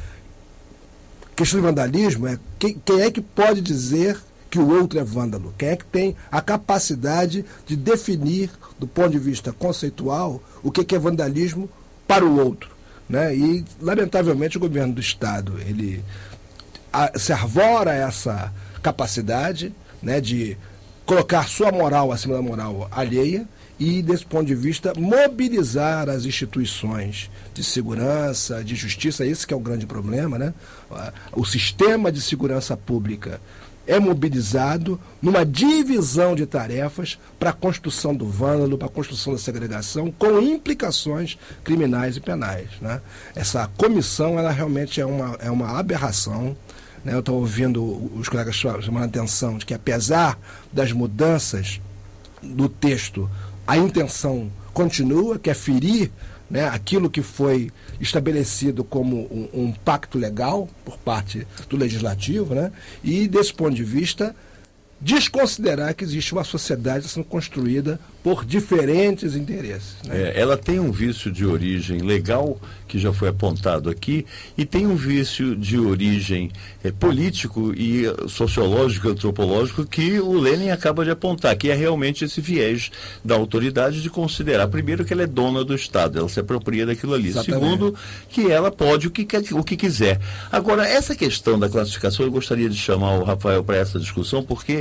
A questão de vandalismo é quem, quem é que pode dizer que o outro é vândalo? Quem é que tem a capacidade de definir, do ponto de vista conceitual, o que, que é vandalismo para o outro? Né? E, lamentavelmente, o governo do Estado ele a, se arvora essa capacidade, né, de colocar sua moral acima da moral alheia e, desse ponto de vista, mobilizar as instituições de segurança, de justiça, esse que é o grande problema, né? O sistema de segurança pública é mobilizado numa divisão de tarefas para a construção do vândalo, para a construção da segregação, com implicações criminais e penais. Né? Essa comissão, ela realmente é uma, é uma aberração. Né? Eu estou ouvindo os colegas chamando a atenção de que, apesar das mudanças do texto, a intenção continua, que é ferir, né, aquilo que foi estabelecido como um, um pacto legal por parte do Legislativo, né, e, desse ponto de vista, desconsiderar que existe uma sociedade sendo construída por diferentes interesses. Né? É, ela tem um vício de origem legal, que já foi apontado aqui, e tem um vício de origem é, político e sociológico, antropológico, que o Lênin acaba de apontar, que é realmente esse viés da autoridade de considerar, primeiro, que ela é dona do Estado, ela se apropria daquilo ali. Exatamente. Segundo, que ela pode o que, o que quiser. Agora, essa questão da classificação, eu gostaria de chamar o Rafael para essa discussão, porque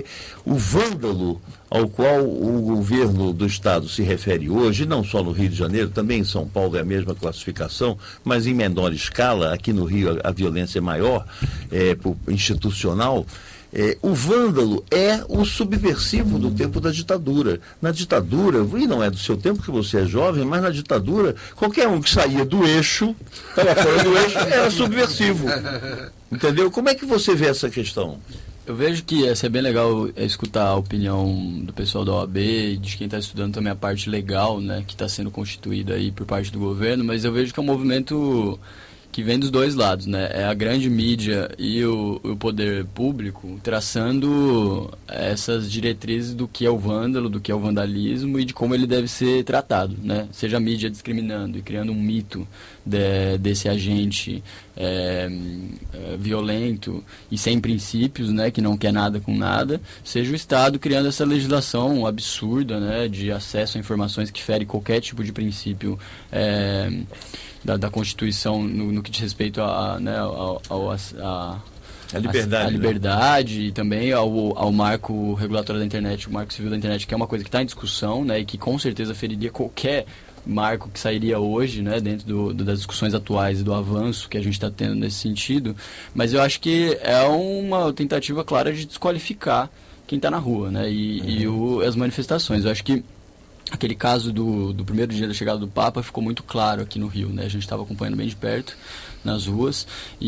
o vândalo ao qual o governo do estado se refere hoje, não só no Rio de Janeiro, também em São Paulo é a mesma classificação, mas em menor escala, aqui no Rio a, a violência é maior, é, por, institucional. É, o vândalo é o subversivo do tempo da ditadura. Na ditadura, e não é do seu tempo que você é jovem, mas na ditadura, qualquer um que saía do eixo, estava fora do eixo, era subversivo. Entendeu? Como é que você vê essa questão? Eu vejo que ia ser bem legal é, escutar a opinião do pessoal da O A B e de quem está estudando também a parte legal, né, que está sendo constituída aí por parte do governo, mas eu vejo que é um movimento que vem dos dois lados, né? É a grande mídia e o, o poder público traçando essas diretrizes do que é o vândalo, do que é o vandalismo e de como ele deve ser tratado, né? Seja a mídia discriminando e criando um mito de, desse agente é, é, violento e sem princípios, né? Que não quer nada com nada, seja o Estado criando essa legislação absurda, né? De acesso a informações que fere qualquer tipo de princípio é, Da, da Constituição no, no que diz respeito a, né, ao, ao, a, a liberdade, a, a né? liberdade e também ao, ao marco regulatório da internet, o marco civil da internet, que é uma coisa que está em discussão, né, e que com certeza feriria qualquer marco que sairia hoje, né, dentro do, do, das discussões atuais e do avanço que a gente está tendo nesse sentido. Mas eu acho que é uma tentativa clara de desqualificar quem está na rua, né, e, uhum. e o, as manifestações. Eu acho que aquele caso do, do primeiro dia da chegada do Papa ficou muito claro aqui no Rio, né? A gente estava acompanhando bem de perto nas ruas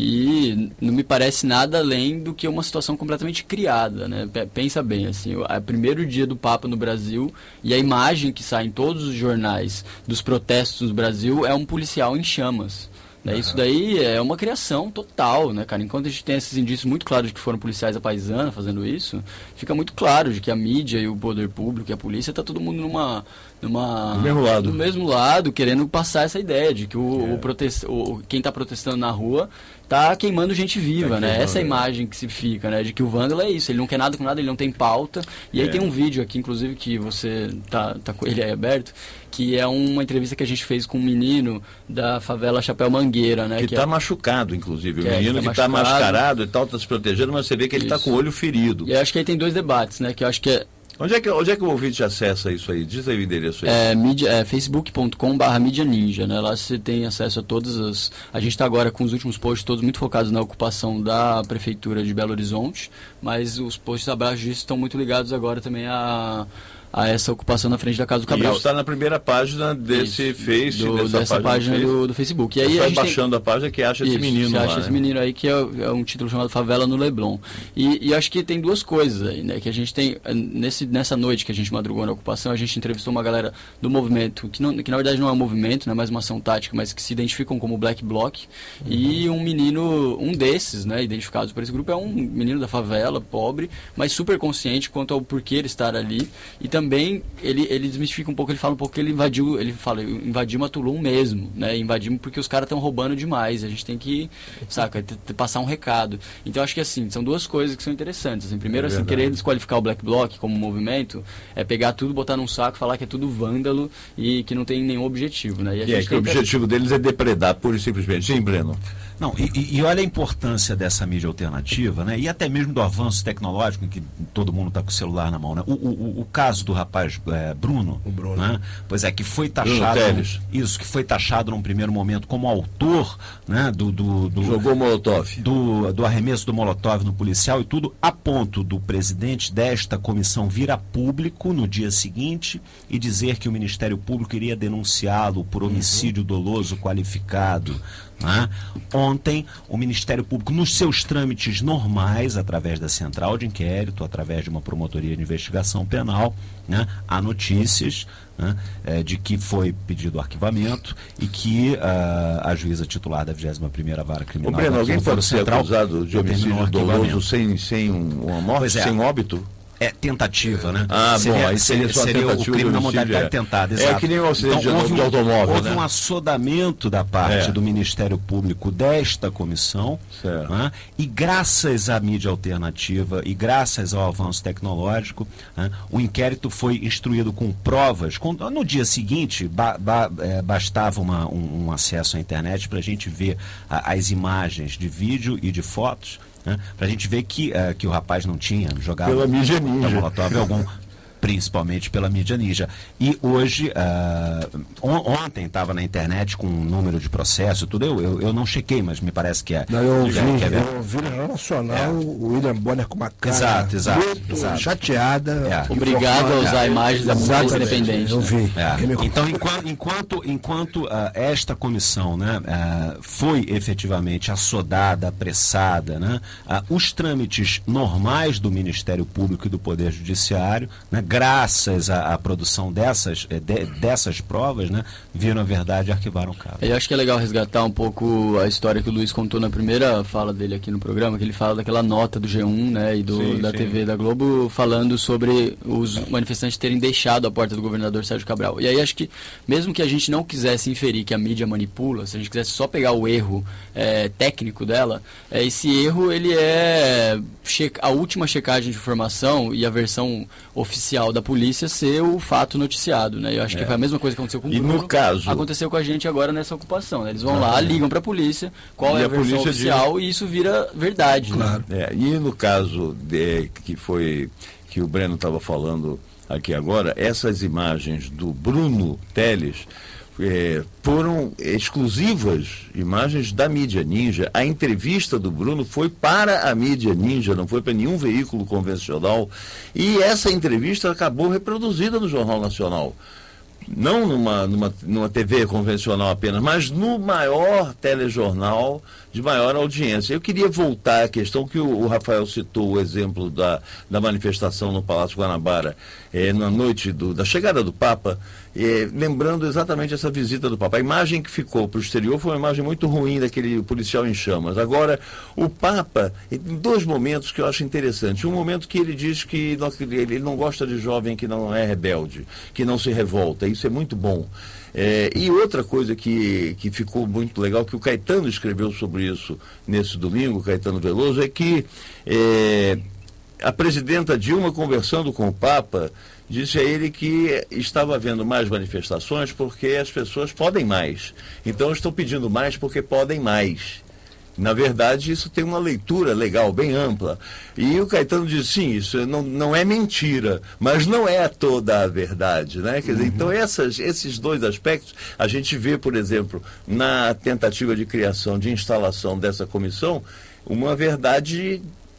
e não me parece nada além do que uma situação completamente criada, né? Pensa bem, assim, o primeiro dia do Papa no Brasil e a imagem que sai em todos os jornais dos protestos no Brasil é um policial em chamas. Né? Uhum. Isso daí é uma criação total, né, cara? Enquanto a gente tem esses indícios muito claros de que foram policiais à paisana fazendo isso, fica muito claro de que a mídia e o poder público e a polícia tá todo mundo numa... numa do mesmo lado. Do mesmo lado, querendo passar essa ideia de que o, é. o, protest, o quem está protestando na rua tá queimando gente viva, tá né? Queimando, essa é a imagem que se fica, né? De que o vândalo é isso, ele não quer nada com nada, ele não tem pauta. E é. aí tem um vídeo aqui, inclusive, que você tá, tá com ele aí aberto, que é uma entrevista que a gente fez com um menino da favela Chapéu Mangueira, né? Que está é... machucado, inclusive. O que menino é, que está tá mascarado e tal, está se protegendo, mas você vê que ele está isso. com o olho ferido. E eu acho que aí tem dois debates, né? Que eu acho que é... Onde é que, onde é que o ouvinte acessa isso aí? Diz aí o endereço aí. É, mídia, é facebook ponto com barra mídia ninja, né? Lá você tem acesso a todas as... A gente está agora com os últimos posts todos muito focados na ocupação da Prefeitura de Belo Horizonte, mas os posts abaixo disso estão muito ligados agora também a... a essa ocupação na frente da Casa do Cabral. E isso está na primeira página desse isso, Face, do, dessa, dessa página, página do, do Facebook. E aí vai a gente baixando tem... a página que acha isso, esse menino você lá, acha né? esse menino aí que é, é um título chamado Favela no Leblon. E, e acho que tem duas coisas aí, né? Que a gente tem, nesse, nessa noite que a gente madrugou na ocupação, a gente entrevistou uma galera do movimento, que, não, que na verdade não é um movimento, não é mais uma ação tática, mas que se identificam como Black Bloc. Uhum. E um menino, um desses, né, identificados por esse grupo, é um menino da favela, pobre, mas super consciente quanto ao porquê ele estar ali. E também ele ele desmistifica um pouco, ele fala um pouco que ele invadiu, ele fala, invadimos a Tulum mesmo, né? Invadimos porque os caras estão roubando demais, a gente tem que, saca, t- t- passar um recado. Então acho que assim, são duas coisas que são interessantes. Assim, primeiro, é assim, querer desqualificar o Black Bloc como movimento é pegar tudo, botar num saco, falar que é tudo vândalo e que não tem nenhum objetivo, né? E a e gente é que o objetivo deles é depredar, pura e simplesmente. Sim, Breno. Não, e, e olha a importância dessa mídia alternativa, né? E até mesmo do avanço tecnológico, em que todo mundo está com o celular na mão, né? O, o, o caso do rapaz é, Bruno, o Bruno. Né? Pois é, que foi taxado, isso, que foi taxado num primeiro momento como autor, né? Do, do, do jogou Molotov, do, do arremesso do Molotov no policial e tudo, a ponto do presidente desta comissão vir a público no dia seguinte e dizer que o Ministério Público iria denunciá-lo por homicídio uhum. doloso qualificado. Né? Ontem, o Ministério Público, nos seus trâmites normais, através da central de inquérito, através de uma promotoria de investigação penal, né? Há notícias, né? é, de que foi pedido arquivamento e que uh, a juíza titular da vigésima primeira Vara Criminal... Ô, Breno, alguém pode ser central, acusado de homicídio doloso sem, sem uma morte, é. sem óbito? É tentativa, né? Ah, seria, bom, aí seria, seria, seria o crime na modalidade é. tentada, exato. É que nem o acidente então, houve, de automóvel, houve né? um assodamento da parte é. do Ministério Público desta comissão, né? E graças à mídia alternativa e graças ao avanço tecnológico, né? O inquérito foi instruído com provas. Com, no dia seguinte, ba, ba, é, bastava uma, um, um acesso à internet para a gente ver a, as imagens de vídeo e de fotos. Né? Para a gente ver que, uh, que o rapaz não tinha jogado pela mídia ninja. Molotov algum, principalmente pela mídia ninja. E hoje, uh, on, ontem estava na internet com um número de processo, tudo, eu, eu, eu não chequei, mas me parece que é. Não, eu ouvi, que é, eu ouvi no Jornal Nacional é. o William Bonner com uma cara exato, exato, muito exato. chateada. É. Obrigado a usar é. imagens da polícia independente. Eu vi. É. Então, enquanto, enquanto, enquanto uh, esta comissão, né, uh, foi efetivamente assodada, apressada, né, uh, os trâmites normais do Ministério Público e do Poder Judiciário, né, graças à, à produção dessas, de, dessas provas, né, viram a verdade e arquivaram o caso. Eu acho que é legal resgatar um pouco a história que o Luiz contou na primeira fala dele aqui no programa, que ele fala daquela nota do G um, né, e do, sim, da sim. T V da Globo, falando sobre os manifestantes terem deixado a porta do governador Sérgio Cabral. E aí acho que, mesmo que a gente não quisesse inferir que a mídia manipula, se a gente quisesse só pegar o erro é, técnico dela, é, esse erro, ele é a última checagem de informação e a versão oficial da polícia ser o fato noticiado, né? Eu acho é. que foi a mesma coisa que aconteceu com o Bruno, e no caso aconteceu com a gente agora nessa ocupação, né? Eles vão ah, lá, é. ligam para a polícia, qual e é a, a versão oficial diz... e isso vira verdade. Claro. Né? É, e no caso de, que foi que o Breno estava falando aqui agora, essas imagens do Bruno Teles É, foram exclusivas imagens da mídia ninja. A entrevista do Bruno foi para a mídia ninja, não foi para nenhum veículo convencional, e essa entrevista acabou reproduzida no Jornal Nacional, não numa, numa, numa T V convencional apenas, mas no maior telejornal de maior audiência. Eu queria voltar à questão que o, o Rafael citou, o exemplo da, da manifestação no Palácio Guanabara, é, na noite do, da chegada do Papa, é, lembrando exatamente essa visita do Papa. A imagem que ficou para o exterior foi uma imagem muito ruim daquele policial em chamas. Agora, o Papa, em dois momentos que eu acho interessante. Um momento que ele diz que não, ele não gosta de jovem que não é rebelde, que não se revolta. Isso é muito bom. É, e outra coisa que, que ficou muito legal, que o Caetano escreveu sobre isso nesse domingo, Caetano Veloso, é que é, a presidenta Dilma, conversando com o Papa, disse a ele que estava havendo mais manifestações porque as pessoas podem mais. Então estão pedindo mais porque podem mais. Na verdade, isso tem uma leitura legal, bem ampla. E o Caetano diz, sim, isso não, não é mentira, mas não é toda a verdade, né? Quer dizer, uhum. Então essas, esses dois aspectos, a gente vê, por exemplo, na tentativa de criação, de instalação dessa comissão, uma verdade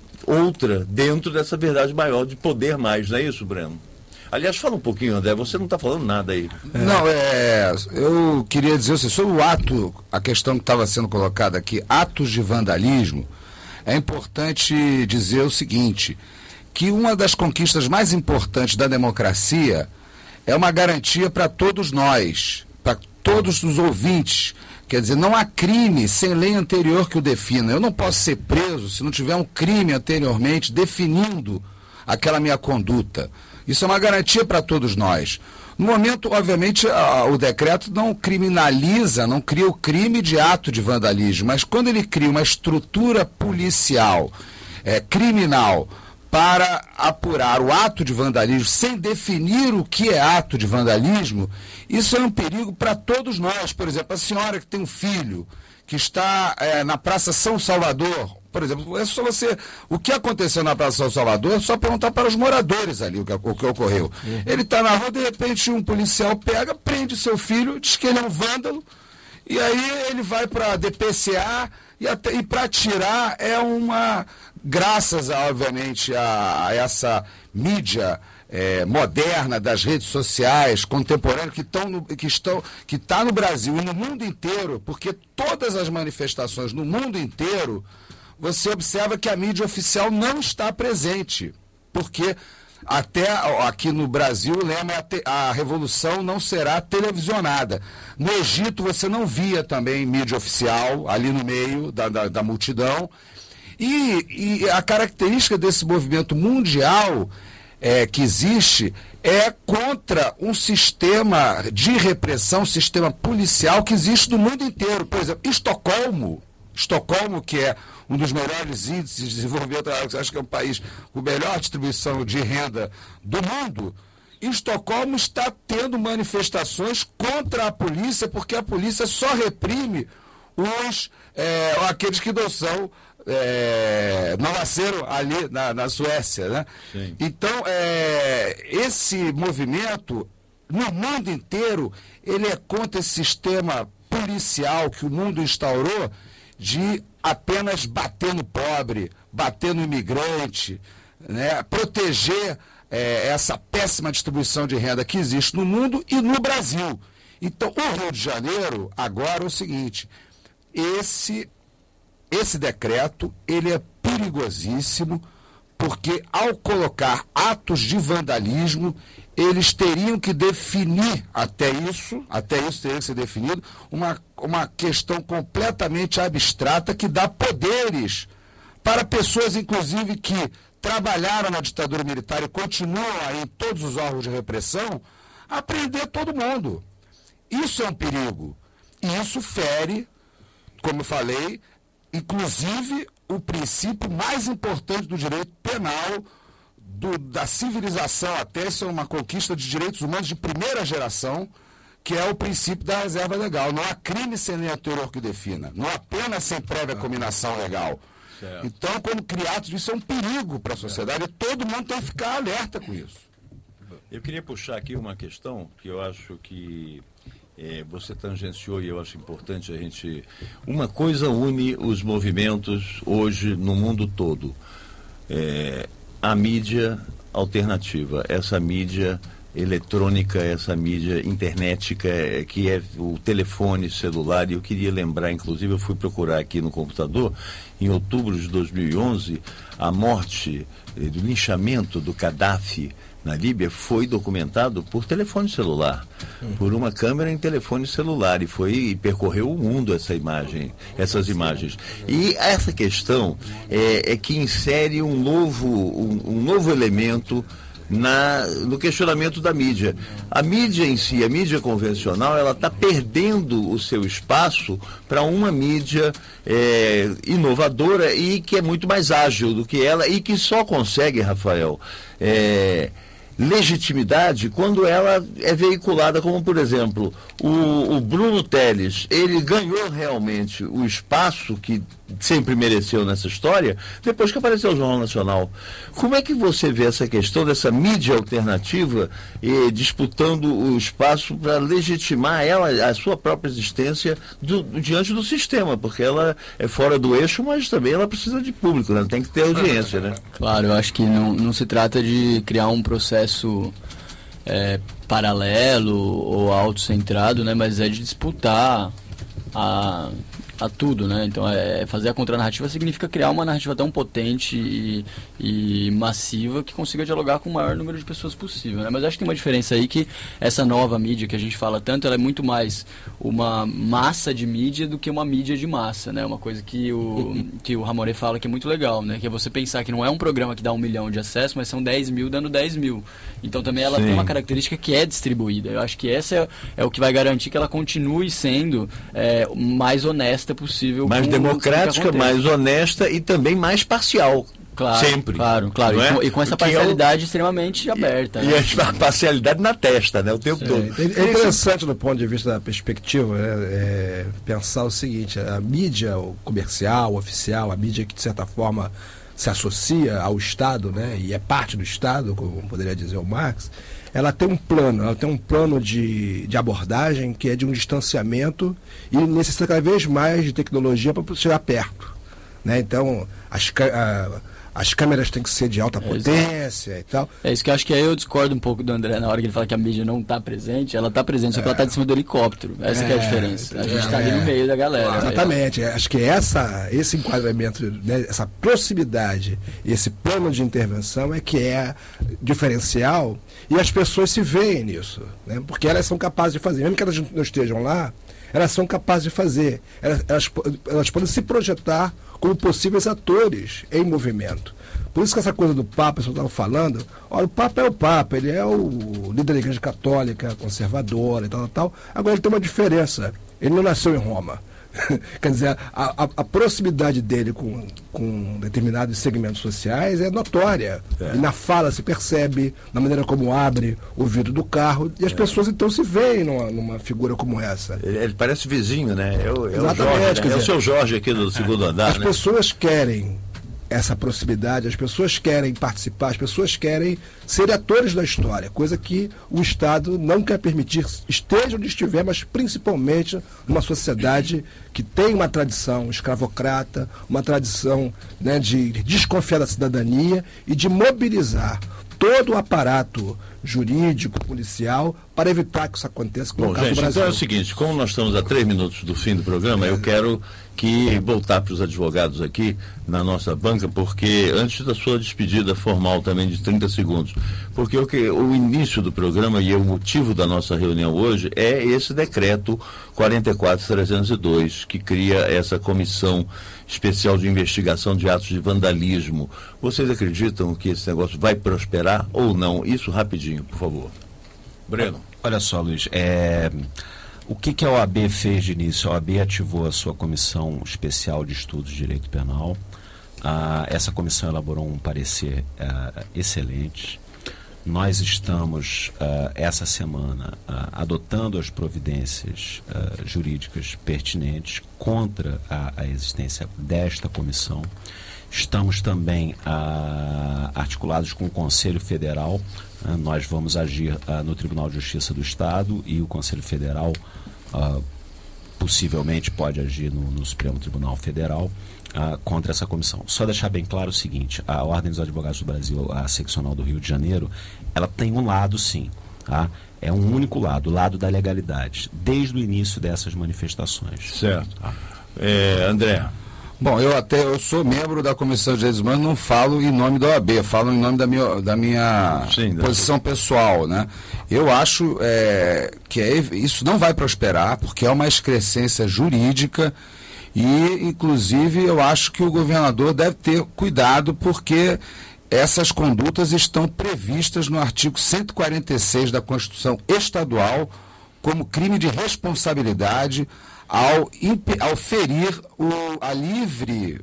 outra, dentro dessa verdade maior, de poder mais, não é isso, Breno? Aliás, fala um pouquinho, André, você não está falando nada aí. É. Não, é, eu queria dizer assim, sobre o ato, a questão que estava sendo colocada aqui, atos de vandalismo, é importante dizer o seguinte, que uma das conquistas mais importantes da democracia é uma garantia para todos nós, para todos os ouvintes. Quer dizer, não há crime sem lei anterior que o defina. Eu não posso ser preso se não tiver um crime anteriormente definindo aquela minha conduta. Isso é uma garantia para todos nós. No momento, obviamente, a, o decreto não criminaliza, não cria o crime de ato de vandalismo, mas quando ele cria uma estrutura policial, é, criminal, para apurar o ato de vandalismo, sem definir o que é ato de vandalismo, isso é um perigo para todos nós. Por exemplo, a senhora que tem um filho, que está é, na Praça São Salvador, por exemplo, é só você, o que aconteceu na Praça São Salvador, é só perguntar para os moradores ali o que, o que ocorreu. Uhum. Ele está na rua, de repente um policial pega, prende seu filho, diz que ele é um vândalo, e aí ele vai para a D P C A, e, até, e para tirar é uma, graças a, obviamente a, a essa mídia É, moderna das redes sociais, contemporâneas, que, tão no, que estão, que está no Brasil e no mundo inteiro, porque todas as manifestações no mundo inteiro, você observa que a mídia oficial não está presente, porque até aqui no Brasil, o lema é a, a revolução não será televisionada. No Egito você não via também mídia oficial ali no meio da, da, da multidão, e, e a característica desse movimento mundial É, que existe é contra um sistema de repressão, um sistema policial que existe no mundo inteiro. Por exemplo, Estocolmo, Estocolmo, que é um dos melhores índices de desenvolvimento, acho que é o país com melhor distribuição de renda do mundo, Estocolmo está tendo manifestações contra a polícia, porque a polícia só reprime os é, aqueles que não são, é, não nasceram ali na, na Suécia, né? Sim. Então, é, esse movimento, no mundo inteiro, ele é contra esse sistema policial que o mundo instaurou de apenas bater no pobre, bater no imigrante, né? Proteger é, essa péssima distribuição de renda que existe no mundo e no Brasil. Então, o Rio de Janeiro, agora é o seguinte, esse, esse decreto, ele é perigosíssimo, porque ao colocar atos de vandalismo, eles teriam que definir até isso, até isso teria que ser definido, uma, uma questão completamente abstrata que dá poderes para pessoas, inclusive, que trabalharam na ditadura militar e continuam aí em todos os órgãos de repressão, a prender todo mundo. Isso é um perigo. E isso fere, como eu falei, inclusive o princípio mais importante do direito penal, do, da civilização até, isso é uma conquista de direitos humanos de primeira geração, que é o princípio da reserva legal. Não há crime sem lei anterior que defina. Não há pena sem prévia cominação legal. Certo. Então, quando criados, isso é um perigo para a sociedade e todo mundo tem que ficar alerta com isso. Eu queria puxar aqui uma questão que eu acho que é, você tangenciou e eu acho importante a gente... Uma coisa une os movimentos hoje no mundo todo. É, a mídia alternativa, essa mídia eletrônica, essa mídia internética, que é o telefone celular. E eu queria lembrar, inclusive, eu fui procurar aqui no computador, em outubro de dois mil e onze, a morte eh, do linchamento do Gaddafi na Líbia foi documentado por telefone celular, hum. por uma câmera em telefone celular, e foi e percorreu o mundo essa imagem, essas imagens. E essa questão é, é que insere um novo, um, um novo elemento Na, no questionamento da mídia. A mídia em si, a mídia convencional, ela está perdendo o seu espaço para uma mídia é, inovadora e que é muito mais ágil do que ela e que só consegue, Rafael, é, legitimidade quando ela é veiculada, como por exemplo o, o Bruno Teles. Ele ganhou realmente o espaço que sempre mereceu nessa história depois que apareceu o Jornal Nacional. Como é que você vê essa questão dessa mídia alternativa eh, disputando o espaço para legitimar ela, a sua própria existência do, do, diante do sistema, porque ela é fora do eixo, mas também ela precisa de público, né? Tem que ter audiência, né? Claro, eu acho que não, não se trata de criar um processo é, paralelo ou autocentrado, né? Mas é de disputar a... a tudo, né? Então, é, fazer a contranarrativa significa criar uma narrativa tão potente e, e massiva que consiga dialogar com o maior número de pessoas possível, né? Mas acho que tem uma diferença aí, que essa nova mídia que a gente fala tanto, ela é muito mais uma massa de mídia do que uma mídia de massa, né? Uma coisa que o, que o Ramoré fala que é muito legal, né? Que é você pensar que não é um programa que dá um milhão de acessos, mas são dez mil dando dez mil. Então, também ela Sim. tem uma característica que é distribuída. Eu acho que essa é, é o que vai garantir que ela continue sendo é, mais honesta possível, mais democrática, mais honesta e também mais parcial. Claro, sempre. Claro, claro. É? E, com, e com essa Porque parcialidade eu... extremamente aberta. E, né? e a parcialidade na testa, né? O tempo Sim. todo. É, é interessante do ponto de vista da perspectiva, né? É, pensar o seguinte: a mídia comercial, oficial, a mídia que de certa forma se associa ao Estado, né? E é parte do Estado, como poderia dizer o Marx, ela tem um plano, ela tem um plano de, de abordagem que é de um distanciamento e necessita cada vez mais de tecnologia para chegar perto, né? Então, as, a, as câmeras têm que ser de alta potência é, e tal. É isso que eu acho que aí eu discordo um pouco do André na hora que ele fala que a mídia não está presente. Ela está presente, só que é. ela está de cima do helicóptero. Essa é, que é a diferença. A gente está é, ali no meio da galera. Exatamente. Né? Acho que essa, esse enquadramento, né, essa proximidade, esse plano de intervenção é que é diferencial e as pessoas se veem nisso, né? Porque elas são capazes de fazer. Mesmo que elas não estejam lá, elas são capazes de fazer. Elas, elas, elas podem se projetar como possíveis atores em movimento. Por isso que essa coisa do Papa, eu estava falando, olha, o Papa é o Papa, ele é o líder da Igreja Católica, conservadora e tal, tal, tal. Agora ele tem uma diferença, ele não nasceu em Roma, Quer dizer, a, a, a proximidade dele com, com determinados segmentos sociais é notória. É. E na fala se percebe, na maneira como abre o vidro do carro, e as é. pessoas então se veem numa, numa figura como essa. Ele, ele parece vizinho, né? É o, é Exatamente, o Jorge, né? dizer, é o seu Jorge aqui do segundo andar. As né? pessoas querem essa proximidade, as pessoas querem participar, as pessoas querem ser atores da história, coisa que o Estado não quer permitir, esteja onde estiver, mas principalmente numa sociedade que tem uma tradição escravocrata, uma tradição, né, de desconfiar da cidadania e de mobilizar todo o aparato jurídico, policial, para evitar que isso aconteça com Bom, o caso gente, do Brasil. Então é o seguinte, como nós estamos a três minutos do fim do programa, eu quero que voltar para os advogados aqui na nossa banca, porque antes da sua despedida formal também de trinta segundos, porque o, que, o início do programa e o motivo da nossa reunião hoje é esse decreto quarenta e quatro trezentos e dois, que cria essa comissão especial de investigação de atos de vandalismo. Vocês acreditam que esse negócio vai prosperar ou não? Isso rapidinho, por favor. Breno. Olha só, Luiz, é... o que, que a O A B fez de início? A O A B ativou a sua comissão especial de estudos de direito penal. Ah, essa comissão elaborou um parecer ah, excelente. Nós estamos, ah, essa semana, ah, adotando as providências ah, jurídicas pertinentes contra a, a existência desta comissão. Estamos também ah, articulados com o Conselho Federal. Ah, nós vamos agir ah, no Tribunal de Justiça do Estado e o Conselho Federal ah, possivelmente pode agir no, no Supremo Tribunal Federal ah, contra essa comissão. Só deixar bem claro o seguinte, a Ordem dos Advogados do Brasil, a seccional do Rio de Janeiro, ela tem um lado sim, tá? É um único lado, o lado da legalidade, desde o início dessas manifestações. Certo. Tá? É, André. Bom, eu até eu sou membro da Comissão de Direitos Humanos, não falo em nome da O A B, falo em nome da minha, da minha Sim, posição pessoal, né? Eu acho é, que é, isso não vai prosperar, porque é uma excrescência jurídica e, inclusive, eu acho que o governador deve ter cuidado, porque essas condutas estão previstas no artigo cento e quarenta e seis da Constituição Estadual como crime de responsabilidade ao, ao ferir o, a livre,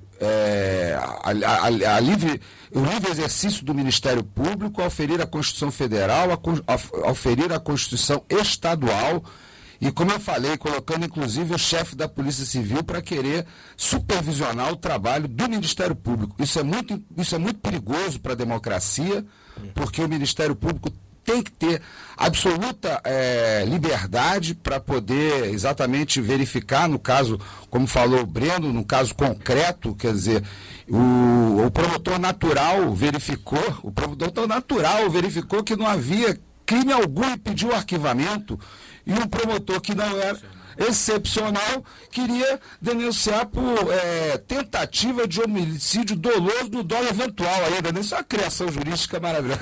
é, a, a, a livre, o livre exercício do Ministério Público, ao ferir a Constituição Federal, a, ao, ao ferir a Constituição Estadual e, como eu falei, colocando inclusive o chefe da Polícia Civil para querer supervisionar o trabalho do Ministério Público. Isso é muito, isso é muito perigoso para a democracia, porque o Ministério Público tem que ter absoluta é, liberdade para poder exatamente verificar, no caso, como falou o Breno, no caso concreto, quer dizer, o, o promotor natural verificou, o promotor natural verificou que não havia crime algum e pediu o arquivamento, e um promotor que não era excepcional queria denunciar por é, tentativa de homicídio doloso do dolo eventual ainda, né? Isso é uma criação jurídica maravilhosa.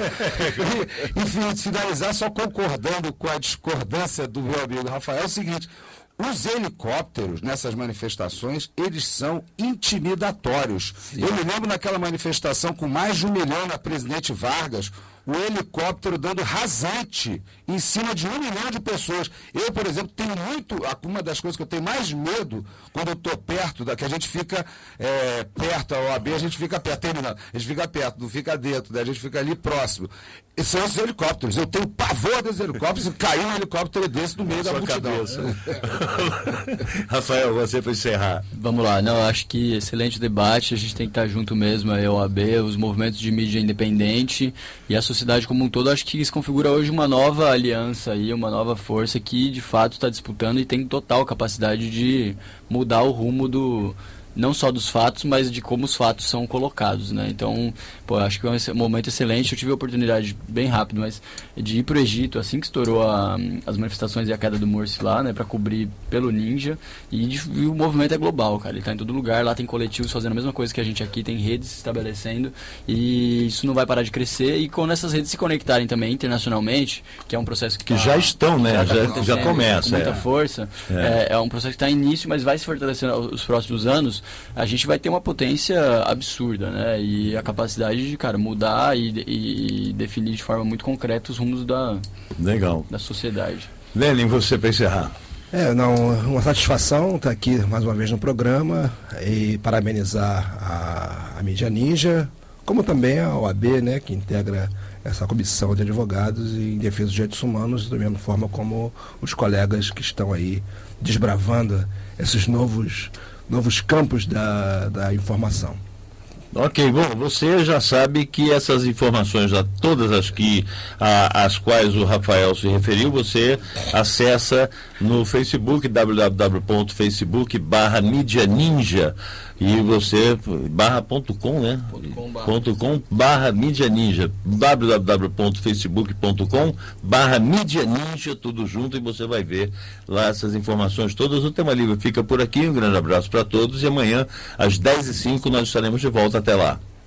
E, enfim, finalizar só concordando com a discordância do meu amigo Rafael, é o seguinte: os helicópteros nessas manifestações, eles são intimidatórios. Sim. Eu me lembro naquela manifestação com mais de um milhão na Presidente Vargas, o helicóptero dando rasante em cima de um milhão de pessoas. Eu, por exemplo, tenho muito, uma das coisas que eu tenho mais medo quando eu estou perto, da, que a gente fica é, perto, a O A B, a gente fica perto, terminando, a gente fica perto, não fica dentro, né? A gente fica ali próximo. E são os helicópteros. Eu tenho pavor desses helicópteros e caiu um helicóptero desse no meio da multidão. Rafael, você para encerrar. Vamos lá, não, acho que excelente debate, a gente tem que estar junto mesmo, a O A B, os movimentos de mídia independente e a sociedade como um todo. Acho que se configura hoje uma nova aliança aí, uma nova força que de fato está disputando e tem total capacidade de mudar o rumo do, não só dos fatos, mas de como os fatos são colocados, né? Então, pô, acho que é um momento excelente. Eu tive a oportunidade, bem rápido, mas de ir para o Egito assim que estourou a, as manifestações e a queda do Morsi lá, né? Para cobrir pelo Ninja. E, de, e o movimento é global, cara. Ele está em todo lugar. Lá tem coletivos fazendo a mesma coisa que a gente aqui, tem redes se estabelecendo. E isso não vai parar de crescer. E quando essas redes se conectarem também internacionalmente, que é um processo que, que tá, já estão, né? Já, já, já começa. Com muita é. força. É. É, é um processo que está em início, mas vai se fortalecendo os próximos anos. A gente vai ter uma potência absurda, né? E a capacidade de, cara, mudar e, e, e definir de forma muito concreta os rumos da, Legal. da sociedade. Lenin, você para encerrar. É, não, uma satisfação estar aqui mais uma vez no programa e parabenizar a, a Mídia Ninja, como também a O A B, né, que integra essa comissão de advogados em defesa dos direitos humanos, da mesma forma como os colegas que estão aí desbravando esses novos, novos campos da, da informação. Ok, bom, você já sabe que essas informações, já todas as que a, as quais o Rafael se referiu, você acessa no Facebook, w w w ponto facebook barra mídia ninja, e você, barra ponto com, né? Ponto com barra mídia ninja, w w w ponto facebook ponto com barra mídia ninja, tudo junto, e você vai ver lá essas informações todas. O Tema Livre fica por aqui, um grande abraço para todos, e amanhã às dez e cinco nós estaremos de volta. Até lá.